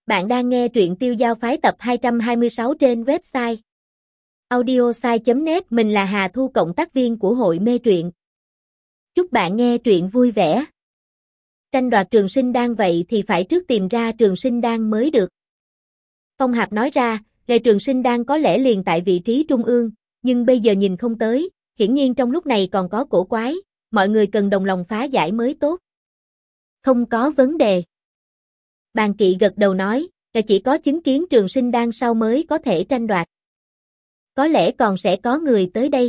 Bạn đang nghe truyện Tiêu Giao Phái tập 226 trên website audiosai.net. Mình là Hà Thu, cộng tác viên của hội mê truyện. Chúc bạn nghe truyện vui vẻ. Tranh đoạt trường sinh đan vậy thì phải trước tìm ra trường sinh đan mới được. Phong Hạp nói ra, nghề trường sinh đan có lẽ liền tại vị trí trung ương, nhưng bây giờ nhìn không tới, hiển nhiên trong lúc này còn có cổ quái, mọi người cần đồng lòng phá giải mới tốt. Không có vấn đề. Bàn Kỵ gật đầu nói, chỉ có chứng kiến trường sinh đan sau mới có thể tranh đoạt. Có lẽ còn sẽ có người tới đây.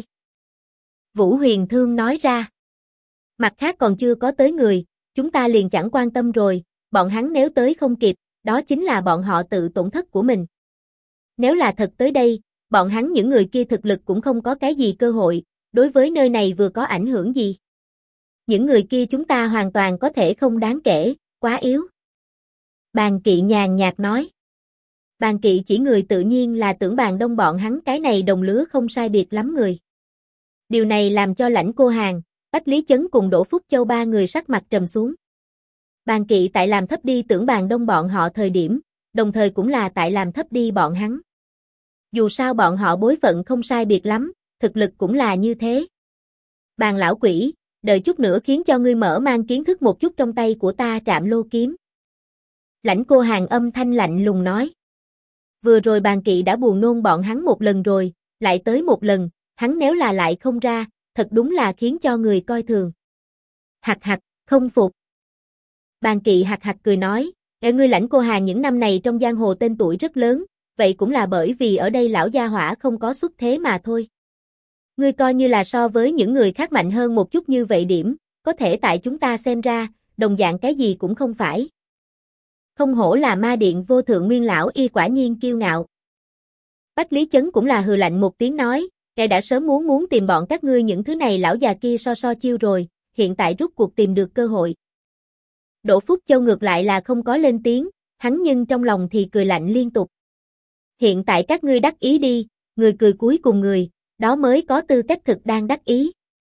Vũ Huyền Thương nói ra. Mặt khác còn chưa có tới người, chúng ta liền chẳng quan tâm rồi, bọn hắn nếu tới không kịp, đó chính là bọn họ tự tổn thất của mình. Nếu là thật tới đây, bọn hắn những người kia thực lực cũng không có cái gì cơ hội, đối với nơi này vừa có ảnh hưởng gì. Những người kia chúng ta hoàn toàn có thể không đáng kể, quá yếu. Bàn Kỵ nhàn nhạt nói. Bàn Kỵ chỉ người tự nhiên là Tưởng Bàn Đông bọn hắn cái này đồng lứa không sai biệt lắm người. Điều này làm cho Lãnh Cô Hàn, Bách Lý Chấn cùng Đỗ Phúc Châu ba người sắc mặt trầm xuống. Bàn Kỵ tại làm thấp đi Tưởng Bàn Đông bọn họ thời điểm, đồng thời cũng là tại làm thấp đi bọn hắn. Dù sao bọn họ bối phận không sai biệt lắm, thực lực cũng là như thế. Bàn lão quỷ, đợi chút nữa khiến cho ngươi mở mang kiến thức một chút trong tay của ta Trạm Lô kiếm. Lãnh Cô Hàn âm thanh lạnh lùng nói. Vừa rồi Bàn Kỵ đã buồn nôn bọn hắn một lần rồi, lại tới một lần, hắn nếu là lại không ra, thật đúng là khiến cho người coi thường. Hạc hạc, không phục. Bàn Kỵ hạc hạc cười nói, ngươi Lãnh Cô Hàn những năm này trong giang hồ tên tuổi rất lớn, vậy cũng là bởi vì ở đây lão gia hỏa không có xuất thế mà thôi. Ngươi coi như là so với những người khác mạnh hơn một chút như vậy điểm, có thể tại chúng ta xem ra, đồng dạng cái gì cũng không phải. Không hổ là ma điện vô thượng nguyên lão y, quả nhiên kiêu ngạo. Bách Lý Chấn cũng là hừ lạnh một tiếng nói, ngài đã sớm muốn tìm bọn các ngươi những thứ này lão già kia so chiêu rồi, hiện tại rút cuộc tìm được cơ hội. Đỗ Phúc Châu ngược lại là không có lên tiếng, hắn nhưng trong lòng thì cười lạnh liên tục. Hiện tại các ngươi đắc ý đi, người cười cuối cùng người, đó mới có tư cách thực đang đắc ý.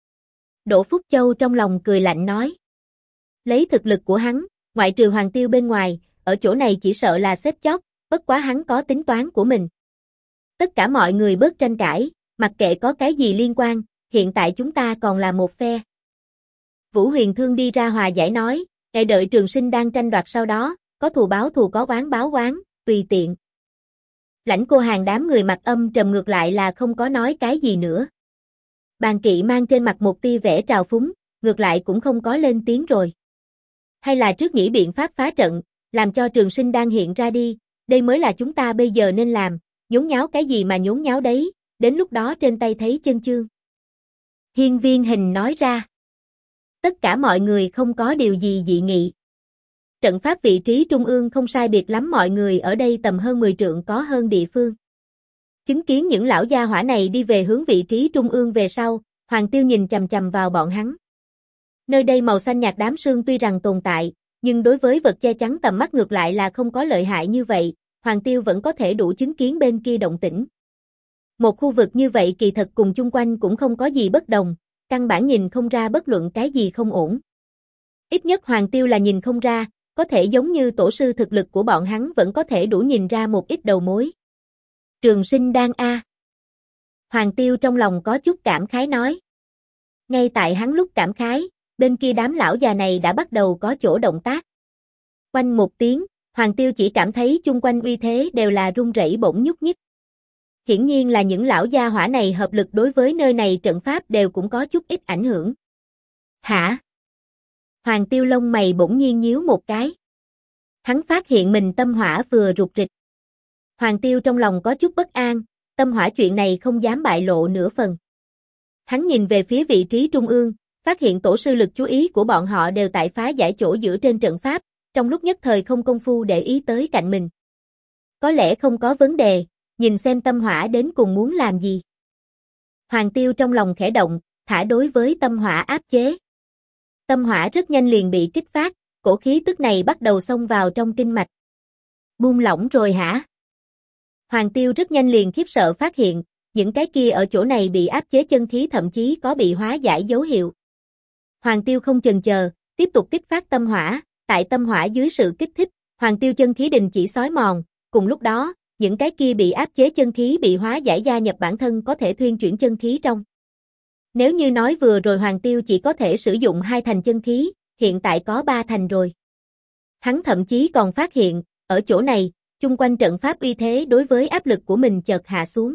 Đỗ Phúc Châu trong lòng cười lạnh nói. Lấy thực lực của hắn, ngoại trừ Hoàng Tiêu bên ngoài, ở chỗ này chỉ sợ là xếp chót, bất quá hắn có tính toán của mình. Tất cả mọi người bớt tranh cãi, mặc kệ có cái gì liên quan, hiện tại chúng ta còn là một phe. Vũ Huyền Thương đi ra hòa giải nói, đợi trường sinh đang tranh đoạt sau đó, có thù báo thù có oán báo oán, tùy tiện. Lãnh Cô Hàn đám người mặt âm trầm ngược lại là không có nói cái gì nữa. Bàn Kỵ mang trên mặt một tia vẻ trào phúng, ngược lại cũng không có lên tiếng rồi. Hay là trước nghĩ biện pháp phá trận, làm cho trường sinh đan hiện ra đi, đây mới là chúng ta bây giờ nên làm, nhốn nháo cái gì mà nhốn nháo đấy, đến lúc đó trên tay thấy chân chương. Hiên Viên Hình nói ra. Tất cả mọi người không có điều gì dị nghị. Trận pháp vị trí trung ương không sai biệt lắm, mọi người ở đây tầm hơn 10 trượng có hơn địa phương. Chứng kiến những lão gia hỏa này đi về hướng vị trí trung ương về sau, Hoàng Tiêu nhìn chằm chằm vào bọn hắn. Nơi đây màu xanh nhạt đám sương tuy rằng tồn tại, nhưng đối với vật che chắn tầm mắt ngược lại là không có lợi hại như vậy, Hoàng Tiêu vẫn có thể đủ chứng kiến bên kia động tĩnh. Một khu vực như vậy kỳ thật cùng chung quanh cũng không có gì bất đồng, căn bản nhìn không ra bất luận cái gì không ổn. Ít nhất Hoàng Tiêu là nhìn không ra, có thể giống như tổ sư thực lực của bọn hắn vẫn có thể đủ nhìn ra một ít đầu mối. Trường sinh đan A. Hoàng Tiêu trong lòng có chút cảm khái nói. Ngay tại hắn lúc cảm khái, bên kia đám lão già này đã bắt đầu có chỗ động tác. Quanh một tiếng, Hoàng Tiêu chỉ cảm thấy chung quanh uy thế đều là rung rẩy bỗng nhúc nhích. Hiển nhiên là những lão gia hỏa này hợp lực đối với nơi này trận pháp đều cũng có chút ít ảnh hưởng. Hả? Hoàng Tiêu lông mày bỗng nhiên nhíu một cái. Hắn phát hiện mình tâm hỏa vừa rụt rịch. Hoàng Tiêu trong lòng có chút bất an, tâm hỏa chuyện này không dám bại lộ nửa phần. Hắn nhìn về phía vị trí trung ương, phát hiện tổ sư lực chú ý của bọn họ đều tại phá giải chỗ giữa trên trận pháp, trong lúc nhất thời không công phu để ý tới cạnh mình. Có lẽ không có vấn đề, nhìn xem tâm hỏa đến cùng muốn làm gì. Hoàng Tiêu trong lòng khẽ động, thả đối với tâm hỏa áp chế. Tâm hỏa rất nhanh liền bị kích phát, cổ khí tức này bắt đầu xông vào trong kinh mạch. Buông lỏng rồi hả? Hoàng Tiêu rất nhanh liền khiếp sợ phát hiện, những cái kia ở chỗ này bị áp chế chân khí thậm chí có bị hóa giải dấu hiệu. Hoàng Tiêu không chần chờ, tiếp tục kích phát tâm hỏa, tại tâm hỏa dưới sự kích thích, Hoàng Tiêu chân khí đình chỉ xói mòn, cùng lúc đó, những cái kia bị áp chế chân khí bị hóa giải gia nhập bản thân có thể thuyên chuyển chân khí trong. Nếu như nói vừa rồi Hoàng Tiêu chỉ có thể sử dụng 2 thành chân khí, hiện tại có 3 thành rồi. Hắn thậm chí còn phát hiện, ở chỗ này, chung quanh trận pháp uy thế đối với áp lực của mình chợt hạ xuống.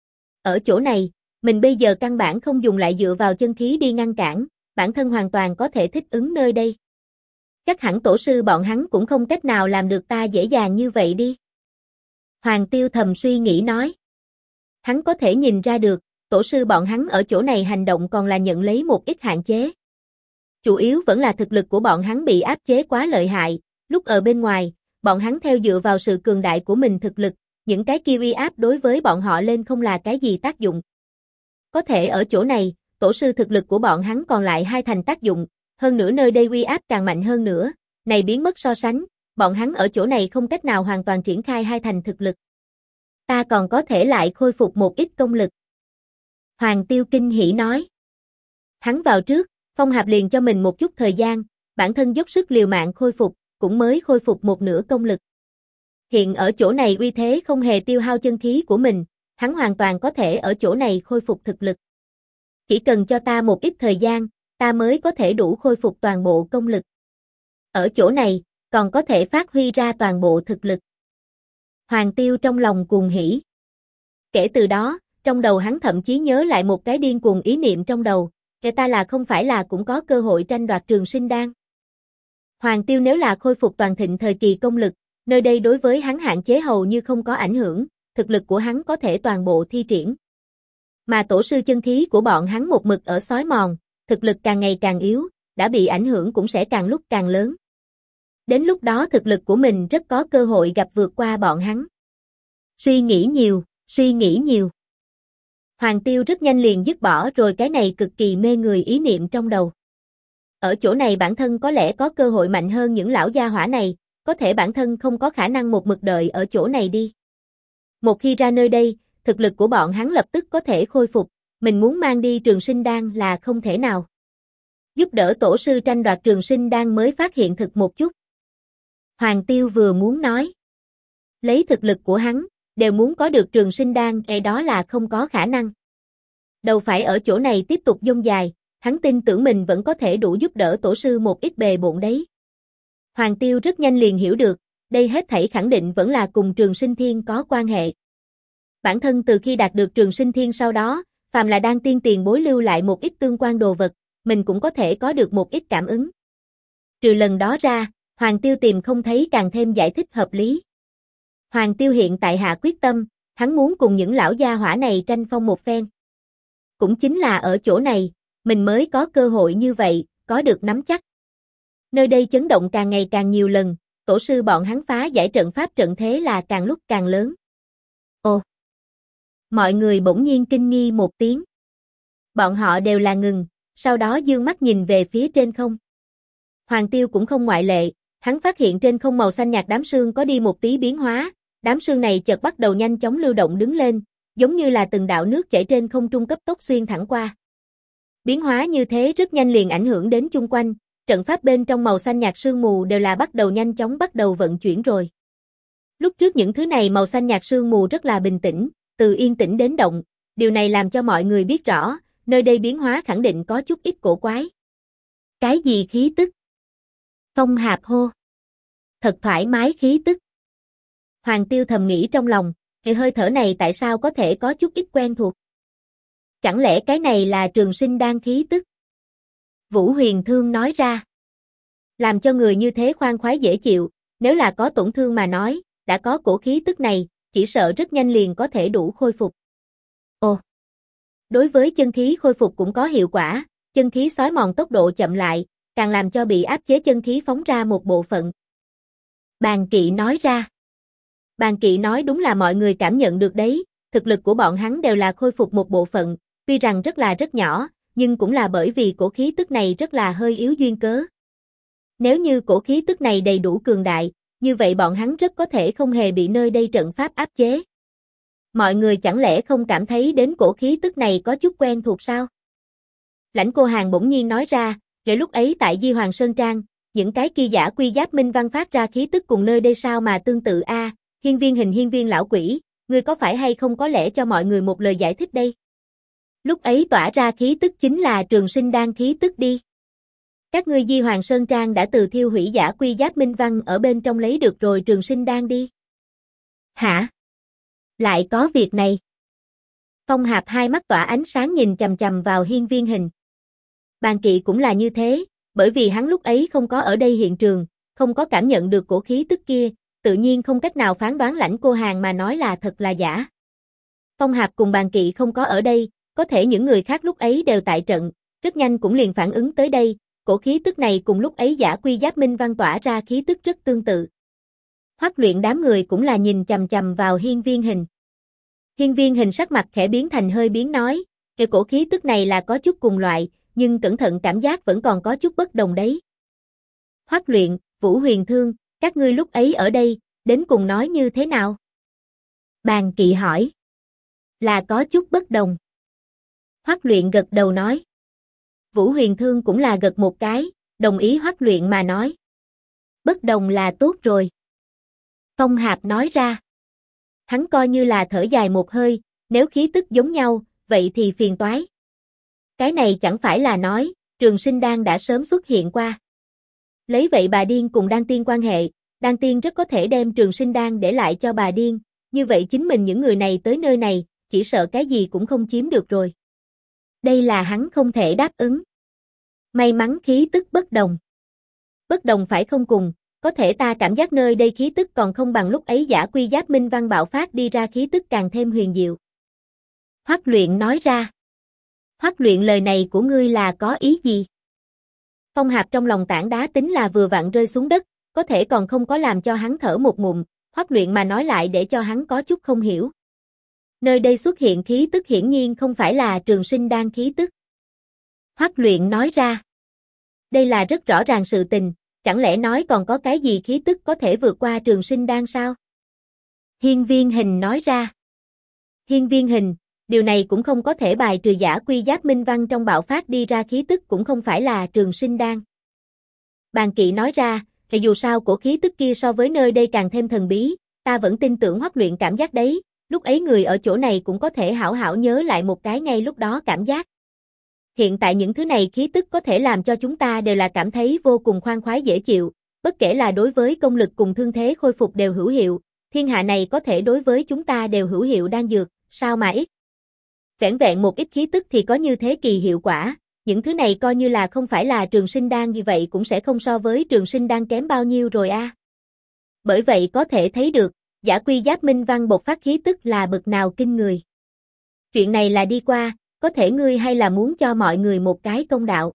Ở chỗ này, mình bây giờ căn bản không dùng lại dựa vào chân khí đi ngăn cản, bản thân hoàn toàn có thể thích ứng nơi đây. Chắc hẳn tổ sư bọn hắn cũng không cách nào làm được ta dễ dàng như vậy đi. Hoàng Tiêu thầm suy nghĩ nói. Hắn có thể nhìn ra được, tổ sư bọn hắn ở chỗ này hành động còn là nhận lấy một ít hạn chế. Chủ yếu vẫn là thực lực của bọn hắn bị áp chế quá lợi hại, lúc ở bên ngoài, bọn hắn theo dựa vào sự cường đại của mình thực lực, những cái kia uy áp đối với bọn họ lên không là cái gì tác dụng. Có thể ở chỗ này, tổ sư thực lực của bọn hắn còn lại 2 thành tác dụng, hơn nữa nơi đây uy áp càng mạnh hơn nữa, này biến mất so sánh, bọn hắn ở chỗ này không cách nào hoàn toàn triển khai 2 thành thực lực. Ta còn có thể lại khôi phục một ít công lực. Hoàng Tiêu kinh hỉ nói. Hắn vào trước, Phong Hạp liền cho mình một chút thời gian, bản thân dốc sức liều mạng khôi phục, cũng mới khôi phục một nửa công lực. Hiện ở chỗ này uy thế không hề tiêu hao chân khí của mình, hắn hoàn toàn có thể ở chỗ này khôi phục thực lực. Chỉ cần cho ta một ít thời gian, ta mới có thể đủ khôi phục toàn bộ công lực. Ở chỗ này, còn có thể phát huy ra toàn bộ thực lực. Hoàng Tiêu trong lòng cuồng hỉ. Kể từ đó, trong đầu hắn thậm chí nhớ lại một cái điên cuồng ý niệm trong đầu, kể ta là không phải là cũng có cơ hội tranh đoạt Trường Sinh Đan. Hoàng Tiêu nếu là khôi phục toàn thịnh thời kỳ công lực, nơi đây đối với hắn hạn chế hầu như không có ảnh hưởng, thực lực của hắn có thể toàn bộ thi triển. Mà tổ sư chân khí của bọn hắn một mực ở xói mòn, thực lực càng ngày càng yếu, đã bị ảnh hưởng cũng sẽ càng lúc càng lớn. Đến lúc đó thực lực của mình rất có cơ hội gặp vượt qua bọn hắn. Suy nghĩ nhiều, suy nghĩ nhiều. Hoàng Tiêu rất nhanh liền dứt bỏ rồi cái này cực kỳ mê người ý niệm trong đầu. Ở chỗ này bản thân có lẽ có cơ hội mạnh hơn những lão gia hỏa này, có thể bản thân không có khả năng một mực đợi ở chỗ này đi. Một khi ra nơi đây, thực lực của bọn hắn lập tức có thể khôi phục, mình muốn mang đi Trường Sinh Đan là không thể nào. Giúp đỡ tổ sư tranh đoạt Trường Sinh Đan mới phát hiện thực một chút. Hoàng Tiêu vừa muốn nói. Lấy thực lực của hắn, đều muốn có được Trường Sinh Đan, đó là không có khả năng. Đâu phải ở chỗ này tiếp tục dông dài, hắn tin tưởng mình vẫn có thể đủ giúp đỡ tổ sư một ít bề bộn đấy. Hoàng Tiêu rất nhanh liền hiểu được, đây hết thảy khẳng định vẫn là cùng Trường Sinh Thiên có quan hệ. Bản thân từ khi đạt được Trường Sinh Thiên sau đó, phàm là đang tiên tiền bối lưu lại một ít tương quan đồ vật, mình cũng có thể có được một ít cảm ứng. Trừ lần đó ra, Hoàng Tiêu tìm không thấy càng thêm giải thích hợp lý. Hoàng Tiêu hiện tại hạ quyết tâm, hắn muốn cùng những lão gia hỏa này tranh phong một phen. Cũng chính là ở chỗ này, mình mới có cơ hội như vậy, có được nắm chắc. Nơi đây chấn động càng ngày càng nhiều lần, tổ sư bọn hắn phá giải trận pháp trận thế là càng lúc càng lớn. Ồ! Mọi người bỗng nhiên kinh nghi một tiếng. Bọn họ đều là ngừng, sau đó dương mắt nhìn về phía trên không. Hoàng Tiêu cũng không ngoại lệ, hắn phát hiện trên không màu xanh nhạt đám sương có đi một tí biến hóa, đám sương này chợt bắt đầu nhanh chóng lưu động đứng lên, giống như là từng đạo nước chảy trên không trung cấp tốc xuyên thẳng qua. Biến hóa như thế rất nhanh liền ảnh hưởng đến chung quanh, trận pháp bên trong màu xanh nhạt sương mù đều là bắt đầu nhanh chóng bắt đầu vận chuyển rồi. Lúc trước những thứ này màu xanh nhạt sương mù rất là bình tĩnh, từ yên tĩnh đến động, điều này làm cho mọi người biết rõ, nơi đây biến hóa khẳng định có chút ít cổ quái. Cái gì khí tức? Phong Hạp hô. Thật thoải mái khí tức. Hoàng Tiêu thầm nghĩ trong lòng, hơi thở này tại sao có thể có chút ít quen thuộc? Chẳng lẽ cái này là Trường Sinh Đan khí tức? Vũ Huyền Thương nói ra. Làm cho người như thế khoan khoái dễ chịu, nếu là có tổn thương mà nói, đã có cổ khí tức này, chỉ sợ rất nhanh liền có thể đủ khôi phục. Ồ! Đối với chân khí khôi phục cũng có hiệu quả, chân khí xói mòn tốc độ chậm lại, càng làm cho bị áp chế chân khí phóng ra một bộ phận. Bàn Kỵ nói ra. Bàn Kỵ nói đúng là mọi người cảm nhận được đấy, thực lực của bọn hắn đều là khôi phục một bộ phận, tuy rằng rất nhỏ, nhưng cũng là bởi vì cổ khí tức này rất là hơi yếu duyên cớ. Nếu như cổ khí tức này đầy đủ cường đại, như vậy bọn hắn rất có thể không hề bị nơi đây trận pháp áp chế. Mọi người chẳng lẽ không cảm thấy đến cổ khí tức này có chút quen thuộc sao? Lãnh Cô Hàn bỗng nhiên nói ra, kể lúc ấy tại Di Hoàng Sơn Trang, những cái kia giả quy giáp minh văn phát ra khí tức cùng nơi đây sao mà tương tự a? Hiên viên lão quỷ, ngươi có phải hay không có lẽ cho mọi người một lời giải thích đây? Lúc ấy tỏa ra khí tức chính là Trường Sinh Đan khí tức đi. Các ngươi Di Hoàng Sơn Trang đã từ thiêu hủy giả quy giáp minh văn ở bên trong lấy được rồi Trường Sinh Đan đi. Hả? Lại có việc này. Phong Hạp hai mắt tỏa ánh sáng nhìn chằm chằm vào Hiên Viên Hình. Bàn Kỵ cũng là như thế, bởi vì hắn lúc ấy không có ở đây hiện trường, không có cảm nhận được cổ khí tức kia, tự nhiên không cách nào phán đoán Lãnh Cô Hàn mà nói là thật là giả. Phong Hạp cùng Bàn Kỵ không có ở đây, có thể những người khác lúc ấy đều tại trận, rất nhanh cũng liền phản ứng tới đây, cổ khí tức này cùng lúc ấy giả quy giáp minh văn tỏa ra khí tức rất tương tự. Hoắc Luyện đám người cũng là nhìn chằm chằm vào Hiên Viên Hình. Hiên Viên Hình sắc mặt khẽ biến thành hơi biến nói, cái cổ khí tức này là có chút cùng loại, nhưng cẩn thận cảm giác vẫn còn có chút bất đồng đấy. Hoắc Luyện, Vũ Huyền Thương, các ngươi lúc ấy ở đây, đến cùng nói như thế nào? Bàn Kỵ hỏi. Là có chút bất đồng. Hoắc Luyện gật đầu nói. Vũ Huyền Thương cũng là gật một cái, đồng ý Hoắc Luyện mà nói. Bất đồng là tốt rồi. Phong Hạp nói ra. Hắn coi như là thở dài một hơi, nếu khí tức giống nhau, vậy thì phiền toái. Cái này chẳng phải là nói, Trường Sinh Đan đã sớm xuất hiện qua. Lấy vậy bà điên cùng Đan Tiên quan hệ, Đan Tiên rất có thể đem Trường Sinh Đan để lại cho bà điên, như vậy chính mình những người này tới nơi này, chỉ sợ cái gì cũng không chiếm được rồi. Đây là hắn không thể đáp ứng. May mắn khí tức bất đồng. Bất đồng phải không cùng, có thể ta cảm giác nơi đây khí tức còn không bằng lúc ấy giả quy giáp minh văn bạo phát đi ra khí tức càng thêm huyền diệu. Hoắc Luyện nói ra. Hoắc Luyện lời này của ngươi là có ý gì? Phong Hạp trong lòng tảng đá tính là vừa vặn rơi xuống đất, có thể còn không có làm cho hắn thở một ngụm, Hoắc Luyện mà nói lại để cho hắn có chút không hiểu. Nơi đây xuất hiện khí tức hiển nhiên không phải là Trường Sinh Đan khí tức. Hoắc Luyện nói ra. Đây là rất rõ ràng sự tình, chẳng lẽ nói còn có cái gì khí tức có thể vượt qua Trường Sinh Đan sao? Hiên Viên Hình nói ra. Hiên Viên Hình, điều này cũng không có thể bài trừ giả quy giáp minh văn trong bạo phát đi ra khí tức cũng không phải là Trường Sinh Đan. Bàn Kỵ nói ra, thì dù sao cổ khí tức kia so với nơi đây càng thêm thần bí, ta vẫn tin tưởng Hoắc Luyện cảm giác đấy, lúc ấy người ở chỗ này cũng có thể hảo hảo nhớ lại một cái ngay lúc đó cảm giác. Hiện tại những thứ này khí tức có thể làm cho chúng ta đều là cảm thấy vô cùng khoan khoái dễ chịu, bất kể là đối với công lực cùng thương thế khôi phục đều hữu hiệu, thiên hạ này có thể đối với chúng ta đều hữu hiệu đan dược, sao mà ít. Vẻn vẹn một ít khí tức thì có như thế kỳ hiệu quả, những thứ này coi như là không phải là Trường Sinh Đan như vậy cũng sẽ không so với Trường Sinh Đan kém bao nhiêu rồi a. Bởi vậy có thể thấy được, giả quy giáp minh văn bộc phát khí tức là bực nào kinh người. Chuyện này là đi qua, có thể ngươi hay là muốn cho mọi người một cái công đạo.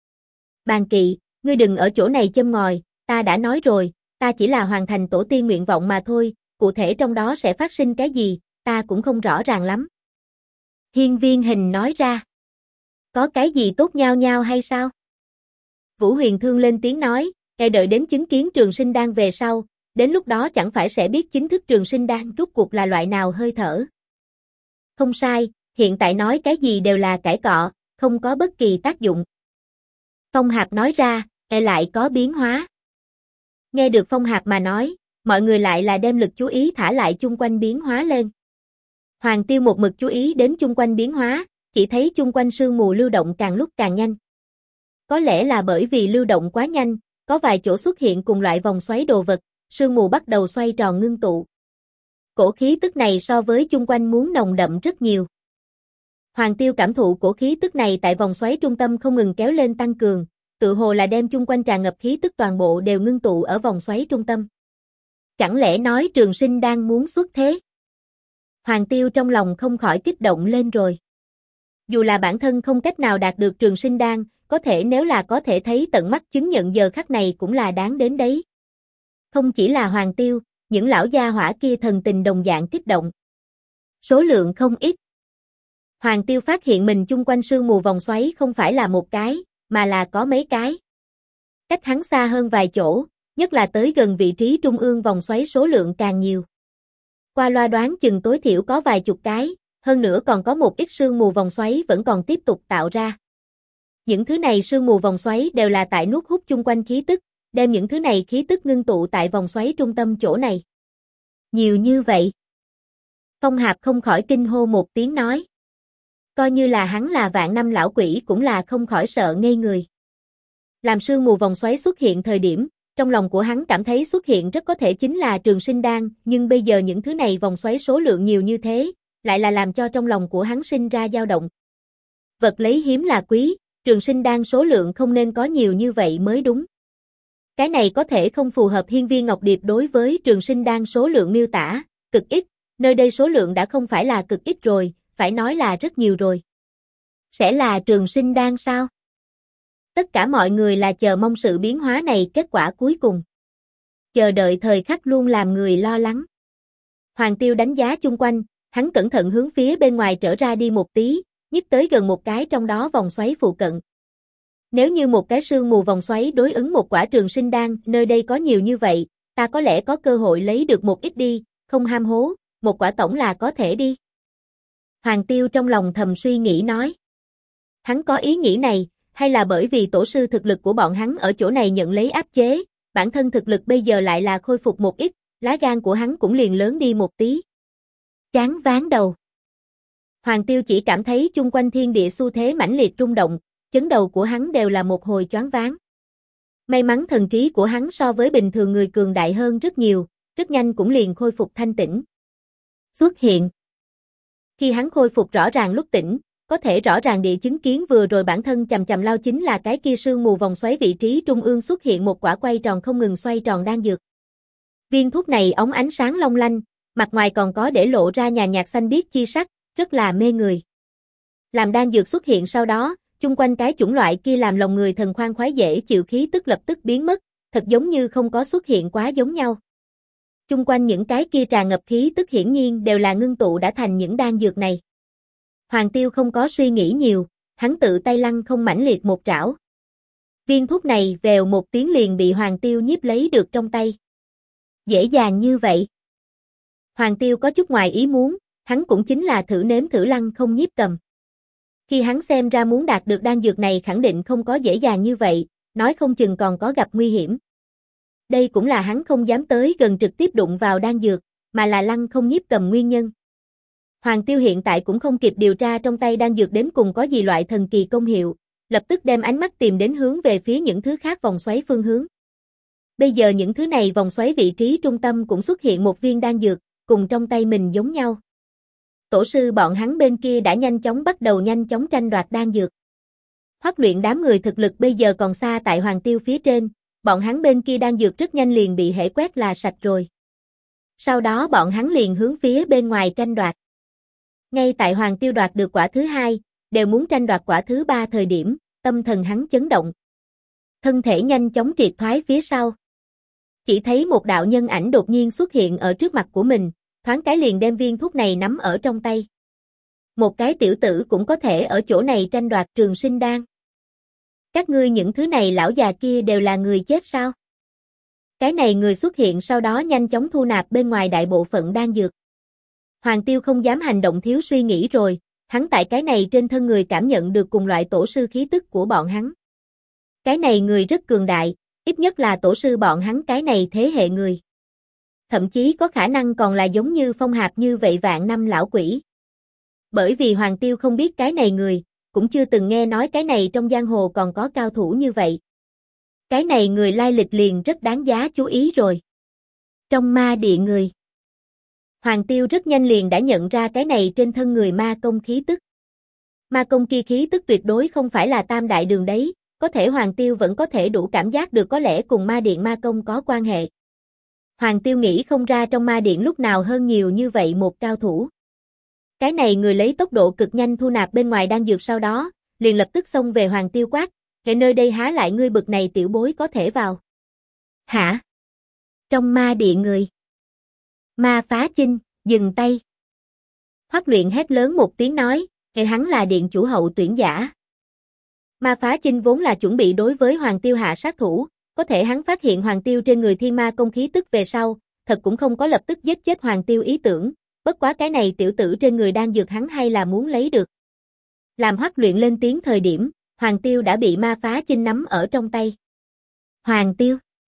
Bàn Kỵ, ngươi đừng ở chỗ này châm ngòi, ta đã nói rồi, ta chỉ là hoàn thành tổ tiên nguyện vọng mà thôi, cụ thể trong đó sẽ phát sinh cái gì, ta cũng không rõ ràng lắm. Hiên Viên Hình nói ra. Có cái gì tốt nhau nhau hay sao? Vũ Huyền Thương lên tiếng nói, e đợi đến chứng kiến Trường Sinh Đan về sau, đến lúc đó chẳng phải sẽ biết chính thức Trường Sinh Đan rốt cuộc là loại nào hơi thở. Không sai, hiện tại nói cái gì đều là cãi cọ, không có bất kỳ tác dụng. Phong Hạp nói ra, e lại có biến hóa. Nghe được Phong Hạp mà nói, mọi người lại là đem lực chú ý thả lại chung quanh biến hóa lên. Hoàng Tiêu một mực chú ý đến chung quanh biến hóa, chỉ thấy chung quanh sương mù lưu động càng lúc càng nhanh. Có lẽ là bởi vì lưu động quá nhanh, có vài chỗ xuất hiện cùng loại vòng xoáy đồ vật, sương mù bắt đầu xoay tròn ngưng tụ. Cổ khí tức này so với chung quanh muốn nồng đậm rất nhiều. Hoàng Tiêu cảm thụ cổ khí tức này tại vòng xoáy trung tâm không ngừng kéo lên tăng cường, tự hồ là đem chung quanh tràn ngập khí tức toàn bộ đều ngưng tụ ở vòng xoáy trung tâm. Chẳng lẽ nói Trường Sinh đang muốn xuất thế? Hoàng Tiêu trong lòng không khỏi kích động lên rồi. Dù là bản thân không cách nào đạt được Trường Sinh Đan, có thể nếu là có thể thấy tận mắt chứng nhận giờ khắc này cũng là đáng đến đấy. Không chỉ là Hoàng Tiêu, những lão gia hỏa kia thần tình đồng dạng kích động. Số lượng không ít. Hoàng Tiêu phát hiện mình chung quanh sương mù vòng xoáy không phải là một cái, mà là có mấy cái. Cách hắn xa hơn vài chỗ, nhất là tới gần vị trí trung ương vòng xoáy số lượng càng nhiều. Qua loa đoán chừng tối thiểu có vài chục cái, hơn nữa còn có một ít sương mù vòng xoáy vẫn còn tiếp tục tạo ra. Những thứ này sương mù vòng xoáy đều là tại nuốt hút chung quanh khí tức, đem những thứ này khí tức ngưng tụ tại vòng xoáy trung tâm chỗ này. Nhiều như vậy. Phong Hạp không khỏi kinh hô một tiếng nói. Coi như là hắn là vạn năm lão quỷ cũng là không khỏi sợ ngây người. Làm sương mù vòng xoáy xuất hiện thời điểm, trong lòng của hắn cảm thấy xuất hiện rất có thể chính là trường sinh đan, nhưng bây giờ những thứ này vòng xoáy số lượng nhiều như thế, lại là làm cho trong lòng của hắn sinh ra dao động. Vật lấy hiếm là quý, trường sinh đan số lượng không nên có nhiều như vậy mới đúng. Cái này có thể không phù hợp Hiên Viên Ngọc Điệp đối với trường sinh đan số lượng miêu tả, cực ít, nơi đây số lượng đã không phải là cực ít rồi, phải nói là rất nhiều rồi. Sẽ là trường sinh đan sao? Tất cả mọi người là chờ mong sự biến hóa này kết quả cuối cùng. Chờ đợi thời khắc luôn làm người lo lắng. Hoàng Tiêu đánh giá chung quanh, hắn cẩn thận hướng phía bên ngoài trở ra đi một tí, nhích tới gần một cái trong đó vòng xoáy phụ cận. Nếu như một cái sương mù vòng xoáy đối ứng một quả trường sinh đan, nơi đây có nhiều như vậy, ta có lẽ có cơ hội lấy được một ít đi, không ham hố, một quả tổng là có thể đi. Hoàng Tiêu trong lòng thầm suy nghĩ nói. Hắn có ý nghĩ này, hay là bởi vì tổ sư thực lực của bọn hắn ở chỗ này nhận lấy áp chế, bản thân thực lực bây giờ lại là khôi phục một ít, lá gan của hắn cũng liền lớn đi một tí. Chán ván đầu. Hoàng Tiêu chỉ cảm thấy chung quanh thiên địa xu thế mãnh liệt rung động, chấn đầu của hắn đều là một hồi choáng váng. May mắn thần trí của hắn so với bình thường người cường đại hơn rất nhiều, rất nhanh cũng liền khôi phục thanh tĩnh. Xuất hiện. Khi hắn khôi phục rõ ràng lúc tỉnh, có thể rõ ràng địa chứng kiến vừa rồi bản thân chầm chầm lao chính là cái kia sương mù vòng xoáy vị trí trung ương xuất hiện một quả quay tròn không ngừng xoay tròn đan dược. Viên thuốc này óng ánh sáng long lanh, mặt ngoài còn có để lộ ra nhàn nhạt xanh biếc chi sắc, rất là mê người. Làm đan dược xuất hiện sau đó, chung quanh cái chủng loại kia làm lòng người thần khoan khoái dễ chịu khí tức lập tức biến mất, thật giống như không có xuất hiện quá giống nhau. Chung quanh những cái kia tràn ngập khí tức hiển nhiên đều là ngưng tụ đã thành những đan dược này. Hoàng Tiêu không có suy nghĩ nhiều, hắn tự tay lăng không mãnh liệt một trảo. Viên thuốc này vèo một tiếng liền bị Hoàng Tiêu nhiếp lấy được trong tay. Dễ dàng như vậy. Hoàng Tiêu có chút ngoài ý muốn, hắn cũng chính là thử nếm thử lăng không nhiếp cầm. Khi hắn xem ra muốn đạt được đan dược này khẳng định không có dễ dàng như vậy, nói không chừng còn có gặp nguy hiểm. Đây cũng là hắn không dám tới gần trực tiếp đụng vào đan dược, mà là lăng không nhiếp cầm nguyên nhân. Hoàng Tiêu hiện tại cũng không kịp điều tra trong tay đan dược đến cùng có gì loại thần kỳ công hiệu, lập tức đem ánh mắt tìm đến hướng về phía những thứ khác vòng xoáy phương hướng. Bây giờ những thứ này vòng xoáy vị trí trung tâm cũng xuất hiện một viên đan dược, cùng trong tay mình giống nhau. Tổ sư bọn hắn bên kia đã nhanh chóng bắt đầu nhanh chóng tranh đoạt đan dược. Hoắc Luyện đám người thực lực bây giờ còn xa tại Hoàng Tiêu phía trên, bọn hắn bên kia đan dược rất nhanh liền bị hễ quét là sạch rồi. Sau đó bọn hắn liền hướng phía bên ngoài tranh đoạt. Ngay tại Hoàng Tiêu đoạt được quả thứ hai, đều muốn tranh đoạt quả thứ ba thời điểm, tâm thần hắn chấn động. Thân thể nhanh chóng triệt thoái phía sau. Chỉ thấy một đạo nhân ảnh đột nhiên xuất hiện ở trước mặt của mình, thoáng cái liền đem viên thuốc này nắm ở trong tay. Một cái tiểu tử cũng có thể ở chỗ này tranh đoạt trường sinh đan. Các ngươi những thứ này lão già kia đều là người chết sao? Cái này người xuất hiện sau đó nhanh chóng thu nạp bên ngoài đại bộ phận đan dược. Hoàng Tiêu không dám hành động thiếu suy nghĩ rồi, hắn tại cái này trên thân người cảm nhận được cùng loại tổ sư khí tức của bọn hắn. Cái này người rất cường đại, ít nhất là tổ sư bọn hắn cái này thế hệ người. Thậm chí có khả năng còn là giống như Phong Hạp như vậy vạn năm lão quỷ. Bởi vì Hoàng Tiêu không biết cái này người, cũng chưa từng nghe nói cái này trong giang hồ còn có cao thủ như vậy. Cái này người lai lịch liền rất đáng giá chú ý rồi. Trong ma địa người. Hoàng Tiêu rất nhanh liền đã nhận ra cái này trên thân người ma công khí tức. Ma công kia khí tức tuyệt đối không phải là tam đại đường đấy, có thể Hoàng Tiêu vẫn có thể đủ cảm giác được có lẽ cùng ma điện ma công có quan hệ. Hoàng Tiêu nghĩ không ra trong ma điện lúc nào hơn nhiều như vậy một cao thủ. Cái này người lấy tốc độ cực nhanh thu nạp bên ngoài đan dược sau đó, liền lập tức xông về Hoàng Tiêu quát, "Cái nơi đây há lại ngươi bực này tiểu bối có thể vào?" "Hả?" Trong ma điện người. Ma Phá Chinh, dừng tay. Hoắc Luyện hét lớn một tiếng nói, "Cái hắn là điện chủ hậu tuyển giả." Ma Phá Chinh vốn là chuẩn bị đối với Hoàng Tiêu hạ sát thủ, có thể hắn phát hiện Hoàng Tiêu trên người thiên ma công khí tức về sau, thật cũng không có lập tức giết chết Hoàng Tiêu ý tưởng, bất quá cái này tiểu tử trên người đang dược hắn hay là muốn lấy được. Làm Hoắc Luyện lên tiếng thời điểm, Hoàng Tiêu đã bị Ma Phá Chinh nắm ở trong tay. Hoàng Tiêu,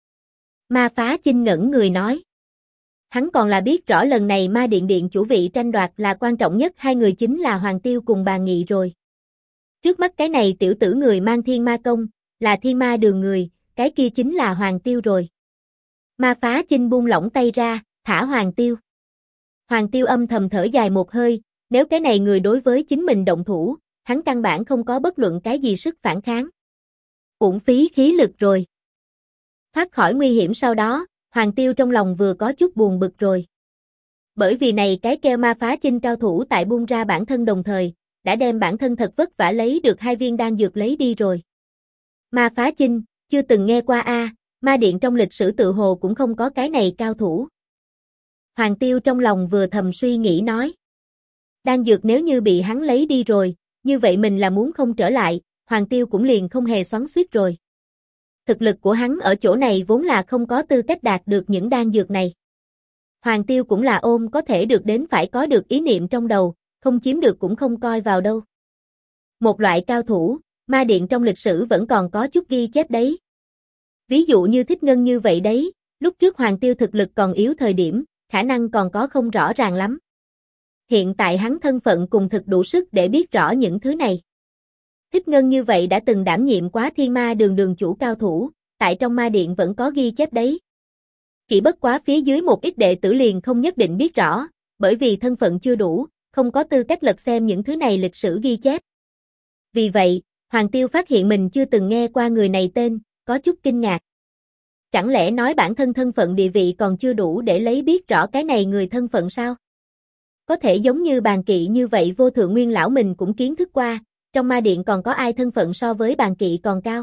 Ma Phá Chinh ngẩn người nói. Hắn còn là biết rõ lần này ma điện điện chủ vị tranh đoạt là quan trọng nhất, hai người chính là Hoàng Tiêu cùng Bàn Nghị rồi. Trước mắt cái này tiểu tử người mang thiên ma công, là thiên ma đường người, cái kia chính là Hoàng Tiêu rồi. Ma Phá Chinh buông lỏng tay ra, thả Hoàng Tiêu. Hoàng Tiêu âm thầm thở dài một hơi, nếu cái này người đối với chính mình động thủ, hắn căn bản không có bất luận cái gì sức phản kháng. Uổng phí khí lực rồi. Thoát khỏi nguy hiểm sau đó, Hoàng Tiêu trong lòng vừa có chút buồn bực rồi. Bởi vì này cái kêu Ma Phá Chinh cao thủ tại buông ra bản thân đồng thời, đã đem bản thân thật vất vả lấy được 2 viên đan dược lấy đi rồi. Ma Phá Chinh, chưa từng nghe qua a, ma điện trong lịch sử tự hồ cũng không có cái này cao thủ. Hoàng Tiêu trong lòng vừa thầm suy nghĩ nói. Đan dược nếu như bị hắn lấy đi rồi, như vậy mình là muốn không trở lại, Hoàng Tiêu cũng liền không hề xoắn xuýt rồi. Thực lực của hắn ở chỗ này vốn là không có tư cách đạt được những đan dược này. Hoàng Tiêu cũng là ôm có thể được đến phải có được ý niệm trong đầu, không chiếm được cũng không coi vào đâu. Một loại cao thủ, ma điện trong lịch sử vẫn còn có chút ghi chép đấy. Ví dụ như Thích Ngân như vậy đấy, lúc trước Hoàng Tiêu thực lực còn yếu thời điểm, khả năng còn có không rõ ràng lắm. Hiện tại hắn thân phận cùng thực đủ sức để biết rõ những thứ này. Thích Ngân như vậy đã từng đảm nhiệm quá thiên ma đường đường chủ cao thủ, tại trong ma điện vẫn có ghi chép đấy. Chỉ bất quá phía dưới một ít đệ tử liền không nhất định biết rõ, bởi vì thân phận chưa đủ, không có tư cách lật xem những thứ này lịch sử ghi chép. Vì vậy, Hoàng Tiêu phát hiện mình chưa từng nghe qua người này tên, có chút kinh ngạc. Chẳng lẽ nói bản thân thân phận địa vị còn chưa đủ để lấy biết rõ cái này người thân phận sao? Có thể giống như Bàn Kỵ như vậy vô thượng nguyên lão mình cũng kiến thức qua, trong ma điện còn có ai thân phận so với Bàn Kỵ còn cao?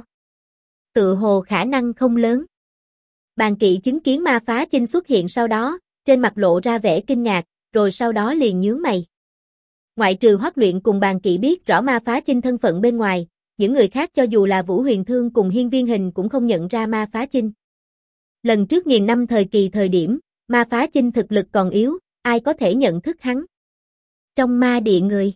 Tự hồ khả năng không lớn. Bàn Kỵ chứng kiến Ma Phá Chinh xuất hiện sau đó, trên mặt lộ ra vẻ kinh ngạc, rồi sau đó liền nhướng mày. Ngoại trừ Hoắc Luyện cùng Bàn Kỵ biết rõ Ma Phá Chinh thân phận bên ngoài, những người khác cho dù là Vũ Huyền Thương cùng Hiên Viên Hình cũng không nhận ra Ma Phá Chinh. Lần trước nghìn năm thời kỳ thời điểm, Ma Phá Chinh thực lực còn yếu, ai có thể nhận thức hắn? Trong ma điện người.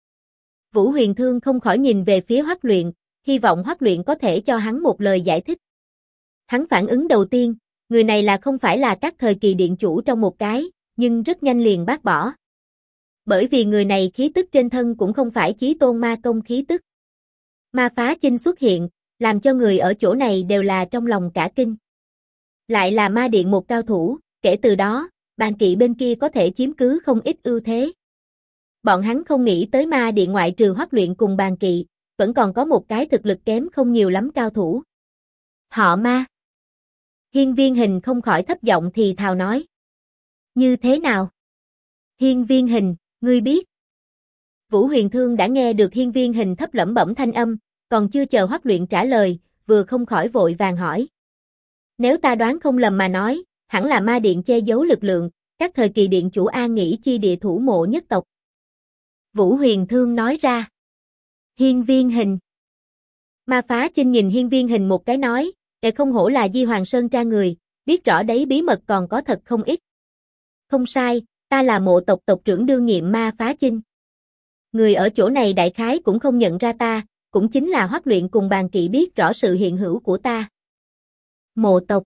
Vũ Huyền Thương không khỏi nhìn về phía Hoắc Luyện, hy vọng Hoắc Luyện có thể cho hắn một lời giải thích. Hắn phản ứng đầu tiên, người này là không phải là các thời kỳ điện chủ trong một cái, nhưng rất nhanh liền bác bỏ. Bởi vì người này khí tức trên thân cũng không phải chí tôn ma công khí tức. Ma Phá Chinh xuất hiện, làm cho người ở chỗ này đều là trong lòng cả kinh. Lại là ma điện một cao thủ, kể từ đó, Bàn Kỵ bên kia có thể chiếm cứ không ít ưu thế. Bọn hắn không nghĩ tới ma điện ngoại trừ Hoắc Luyện cùng Bàn Kỵ, vẫn còn có một cái thực lực kém không nhiều lắm cao thủ. Họ Ma. Hiên Viên Hình không khỏi thấp giọng thì thào nói. Như thế nào? Hiên Viên Hình, ngươi biết. Vũ Huyền Thương đã nghe được Hiên Viên Hình thấp lẩm bẩm thanh âm, còn chưa chờ Hoắc Luyện trả lời, vừa không khỏi vội vàng hỏi. Nếu ta đoán không lầm mà nói, hẳn là ma điện che giấu lực lượng, các thời kỳ điện chủ an nghỉ chi địa thủ mộ nhất tộc. Vũ Huyền Thương nói ra. Hiên Viên Hình. Ma Phá Chinh nhìn Hiên Viên Hình một cái nói, để không hổ là Di Hoàng Sơn tra người, biết rõ đấy bí mật còn có thật không ít. Không sai, ta là mộ tộc tộc trưởng đương nhiệm Ma Phá Chinh. Người ở chỗ này đại khái cũng không nhận ra ta, cũng chính là Hoắc Luyện cùng Bàn Kỵ biết rõ sự hiện hữu của ta. Mộ tộc.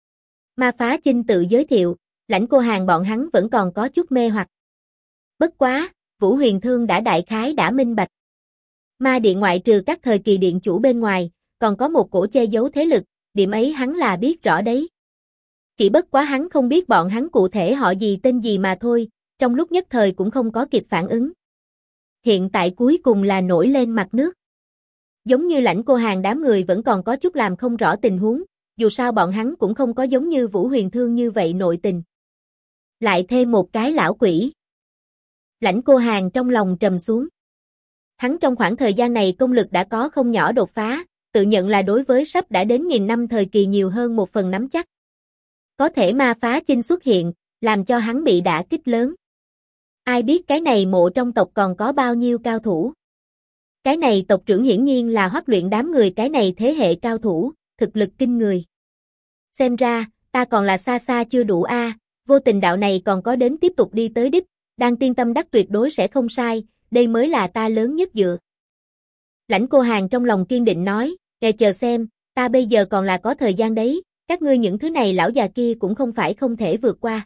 Ma Phá Chinh tự giới thiệu, Lãnh Cô Hàn bọn hắn vẫn còn có chút mê hoặc. Bất quá, Vũ Huyền Thương đã đại khái đã minh bạch. Ma điện ngoại trừ các thời kỳ điện chủ bên ngoài, còn có một cổ che giấu thế lực, điểm ấy hắn là biết rõ đấy. Chỉ bất quá hắn không biết bọn hắn cụ thể họ gì tên gì mà thôi, trong lúc nhất thời cũng không có kịp phản ứng. Hiện tại cuối cùng là nổi lên mặt nước. Giống như Lãnh Cô Hàn đám người vẫn còn có chút làm không rõ tình huống, dù sao bọn hắn cũng không có giống như Vũ Huyền Thương như vậy nội tình. Lại thêm một cái lão quỷ. Lãnh Cô Hàn trong lòng trầm xuống. Hắn trong khoảng thời gian này công lực đã có không nhỏ đột phá, tự nhận là đối với sắp đã đến nghìn năm thời kỳ nhiều hơn một phần nắm chắc. Có thể Ma Phá Chinh xuất hiện, làm cho hắn bị đả kích lớn. Ai biết cái này mộ trong tộc còn có bao nhiêu cao thủ. Cái này tộc trưởng hiển nhiên là Hoắc Luyện đám người cái này thế hệ cao thủ, thực lực kinh người. Xem ra, ta còn là xa xa chưa đủ a, vô tình đạo này còn có đến tiếp tục đi tới đích, đang tiên tâm đắc tuyệt đối sẽ không sai, đây mới là ta lớn nhất dựa. Lãnh Cô Hàn trong lòng kiên định nói, chờ xem, ta bây giờ còn là có thời gian đấy, Các ngươi những thứ này lão già kia cũng không phải không thể vượt qua.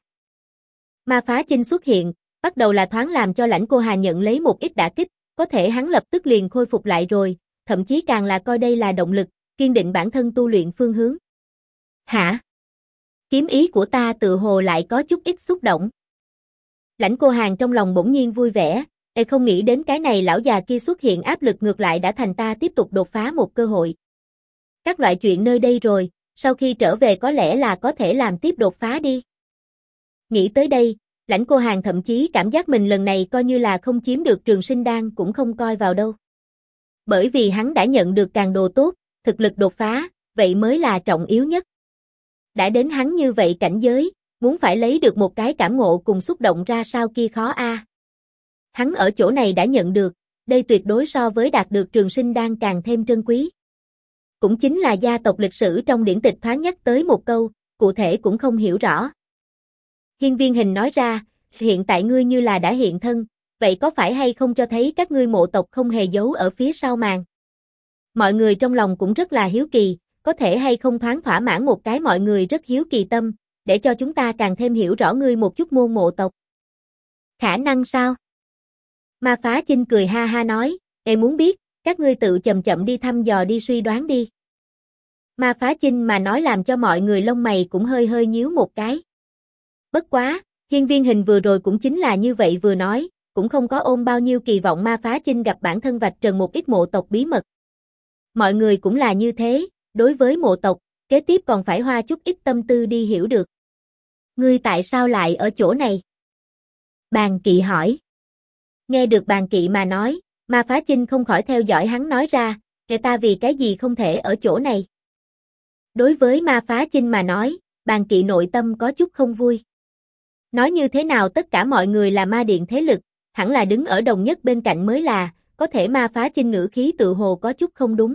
Ma Phá Chinh xuất hiện, bắt đầu là thoáng làm cho Lãnh Cô Hà nhận lấy một ít đả kích, có thể hắn lập tức liền khôi phục lại rồi, thậm chí càng là coi đây là động lực, kiên định bản thân tu luyện phương hướng. Hả? Kiếm ý của ta tự hồ lại có chút ít xúc động. Lãnh Cô Hàn trong lòng bỗng nhiên vui vẻ, không nghĩ đến cái này lão già kia xuất hiện áp lực ngược lại đã thành ta tiếp tục đột phá một cơ hội. Các loại chuyện nơi đây rồi, sau khi trở về có lẽ là có thể làm tiếp đột phá đi. Nghĩ tới đây, Lãnh Cô Hàn thậm chí cảm giác mình lần này coi như là không chiếm được Trường Sinh Đan cũng không coi vào đâu. Bởi vì hắn đã nhận được càng đồ tốt, thực lực đột phá, vậy mới là trọng yếu nhất. Đã đến hắn như vậy cảnh giới, muốn phải lấy được một cái cảm ngộ cùng xúc động ra sao kia khó a. Hắn ở chỗ này đã nhận được, đây tuyệt đối so với đạt được Trường Sinh Đan càng thêm trân quý. Cũng chính là gia tộc lịch sử trong điển tịch thoáng nhắc tới một câu, cụ thể cũng không hiểu rõ. Hiên Viên Hình nói ra, hiện tại ngươi như là đã hiện thân, vậy có phải hay không cho thấy các ngươi mộ tộc không hề giấu ở phía sau màn? Mọi người trong lòng cũng rất là hiếu kỳ, có thể hay không thoáng thỏa mãn một cái mọi người rất hiếu kỳ tâm, để cho chúng ta càng thêm hiểu rõ ngươi một chút môn mộ tộc. Khả năng sao? Ma Phá Chinh cười ha ha nói, muốn biết, các ngươi tự chậm chậm đi thăm dò đi suy đoán đi. Ma Phá Chinh mà nói làm cho mọi người lông mày cũng hơi hơi nhíu một cái. Bất quá, Hiên Viên Hình vừa rồi cũng chính là như vậy vừa nói, cũng không có ôm bao nhiêu kỳ vọng Ma Phá Chinh gặp bản thân vạch trần một ít mộ tộc bí mật. Mọi người cũng là như thế, đối với mộ tộc, kế tiếp còn phải hoa chút ít tâm tư đi hiểu được. Ngươi tại sao lại ở chỗ này? Bàn Kỵ hỏi. Nghe được Bàn Kỵ mà nói, Ma Phá Chinh không khỏi theo dõi hắn nói ra, người ta vì cái gì không thể ở chỗ này? Đối với Ma Phá Chinh mà nói, Bàn Kỵ nội tâm có chút không vui. Nói như thế nào tất cả mọi người là ma điện thế lực, hẳn là đứng ở đồng nhất bên cạnh mới là, có thể Ma Phá Chinh ngữ khí tự hồ có chút không đúng.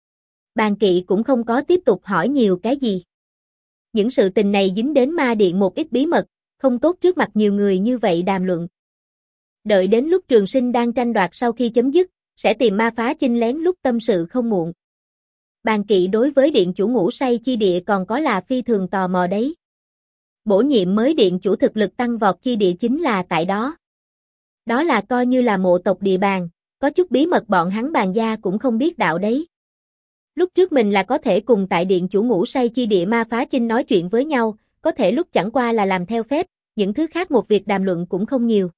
Bàn Kỵ cũng không có tiếp tục hỏi nhiều cái gì. Những sự tình này dính đến ma điện một ít bí mật, không tốt trước mặt nhiều người như vậy đàm luận. Đợi đến lúc Trường Sinh đang tranh đoạt sau khi chấm dứt, sẽ tìm Ma Phá Chinh lén lúc tâm sự không muộn. Bàn Kỵ đối với điện chủ ngủ say chi địa còn có là phi thường tò mò đấy. Bổ nhiệm mới điện chủ thực lực tăng vọt chi địa chính là tại đó. Đó là coi như là mộ tộc địa bàn, có chút bí mật bọn hắn bàn gia cũng không biết đạo đấy. Lúc trước mình là có thể cùng tại điện chủ ngủ say chi địa Ma Phá Chinh nói chuyện với nhau, có thể lúc chẳng qua là làm theo phép, những thứ khác một việc đàm luận cũng không nhiều.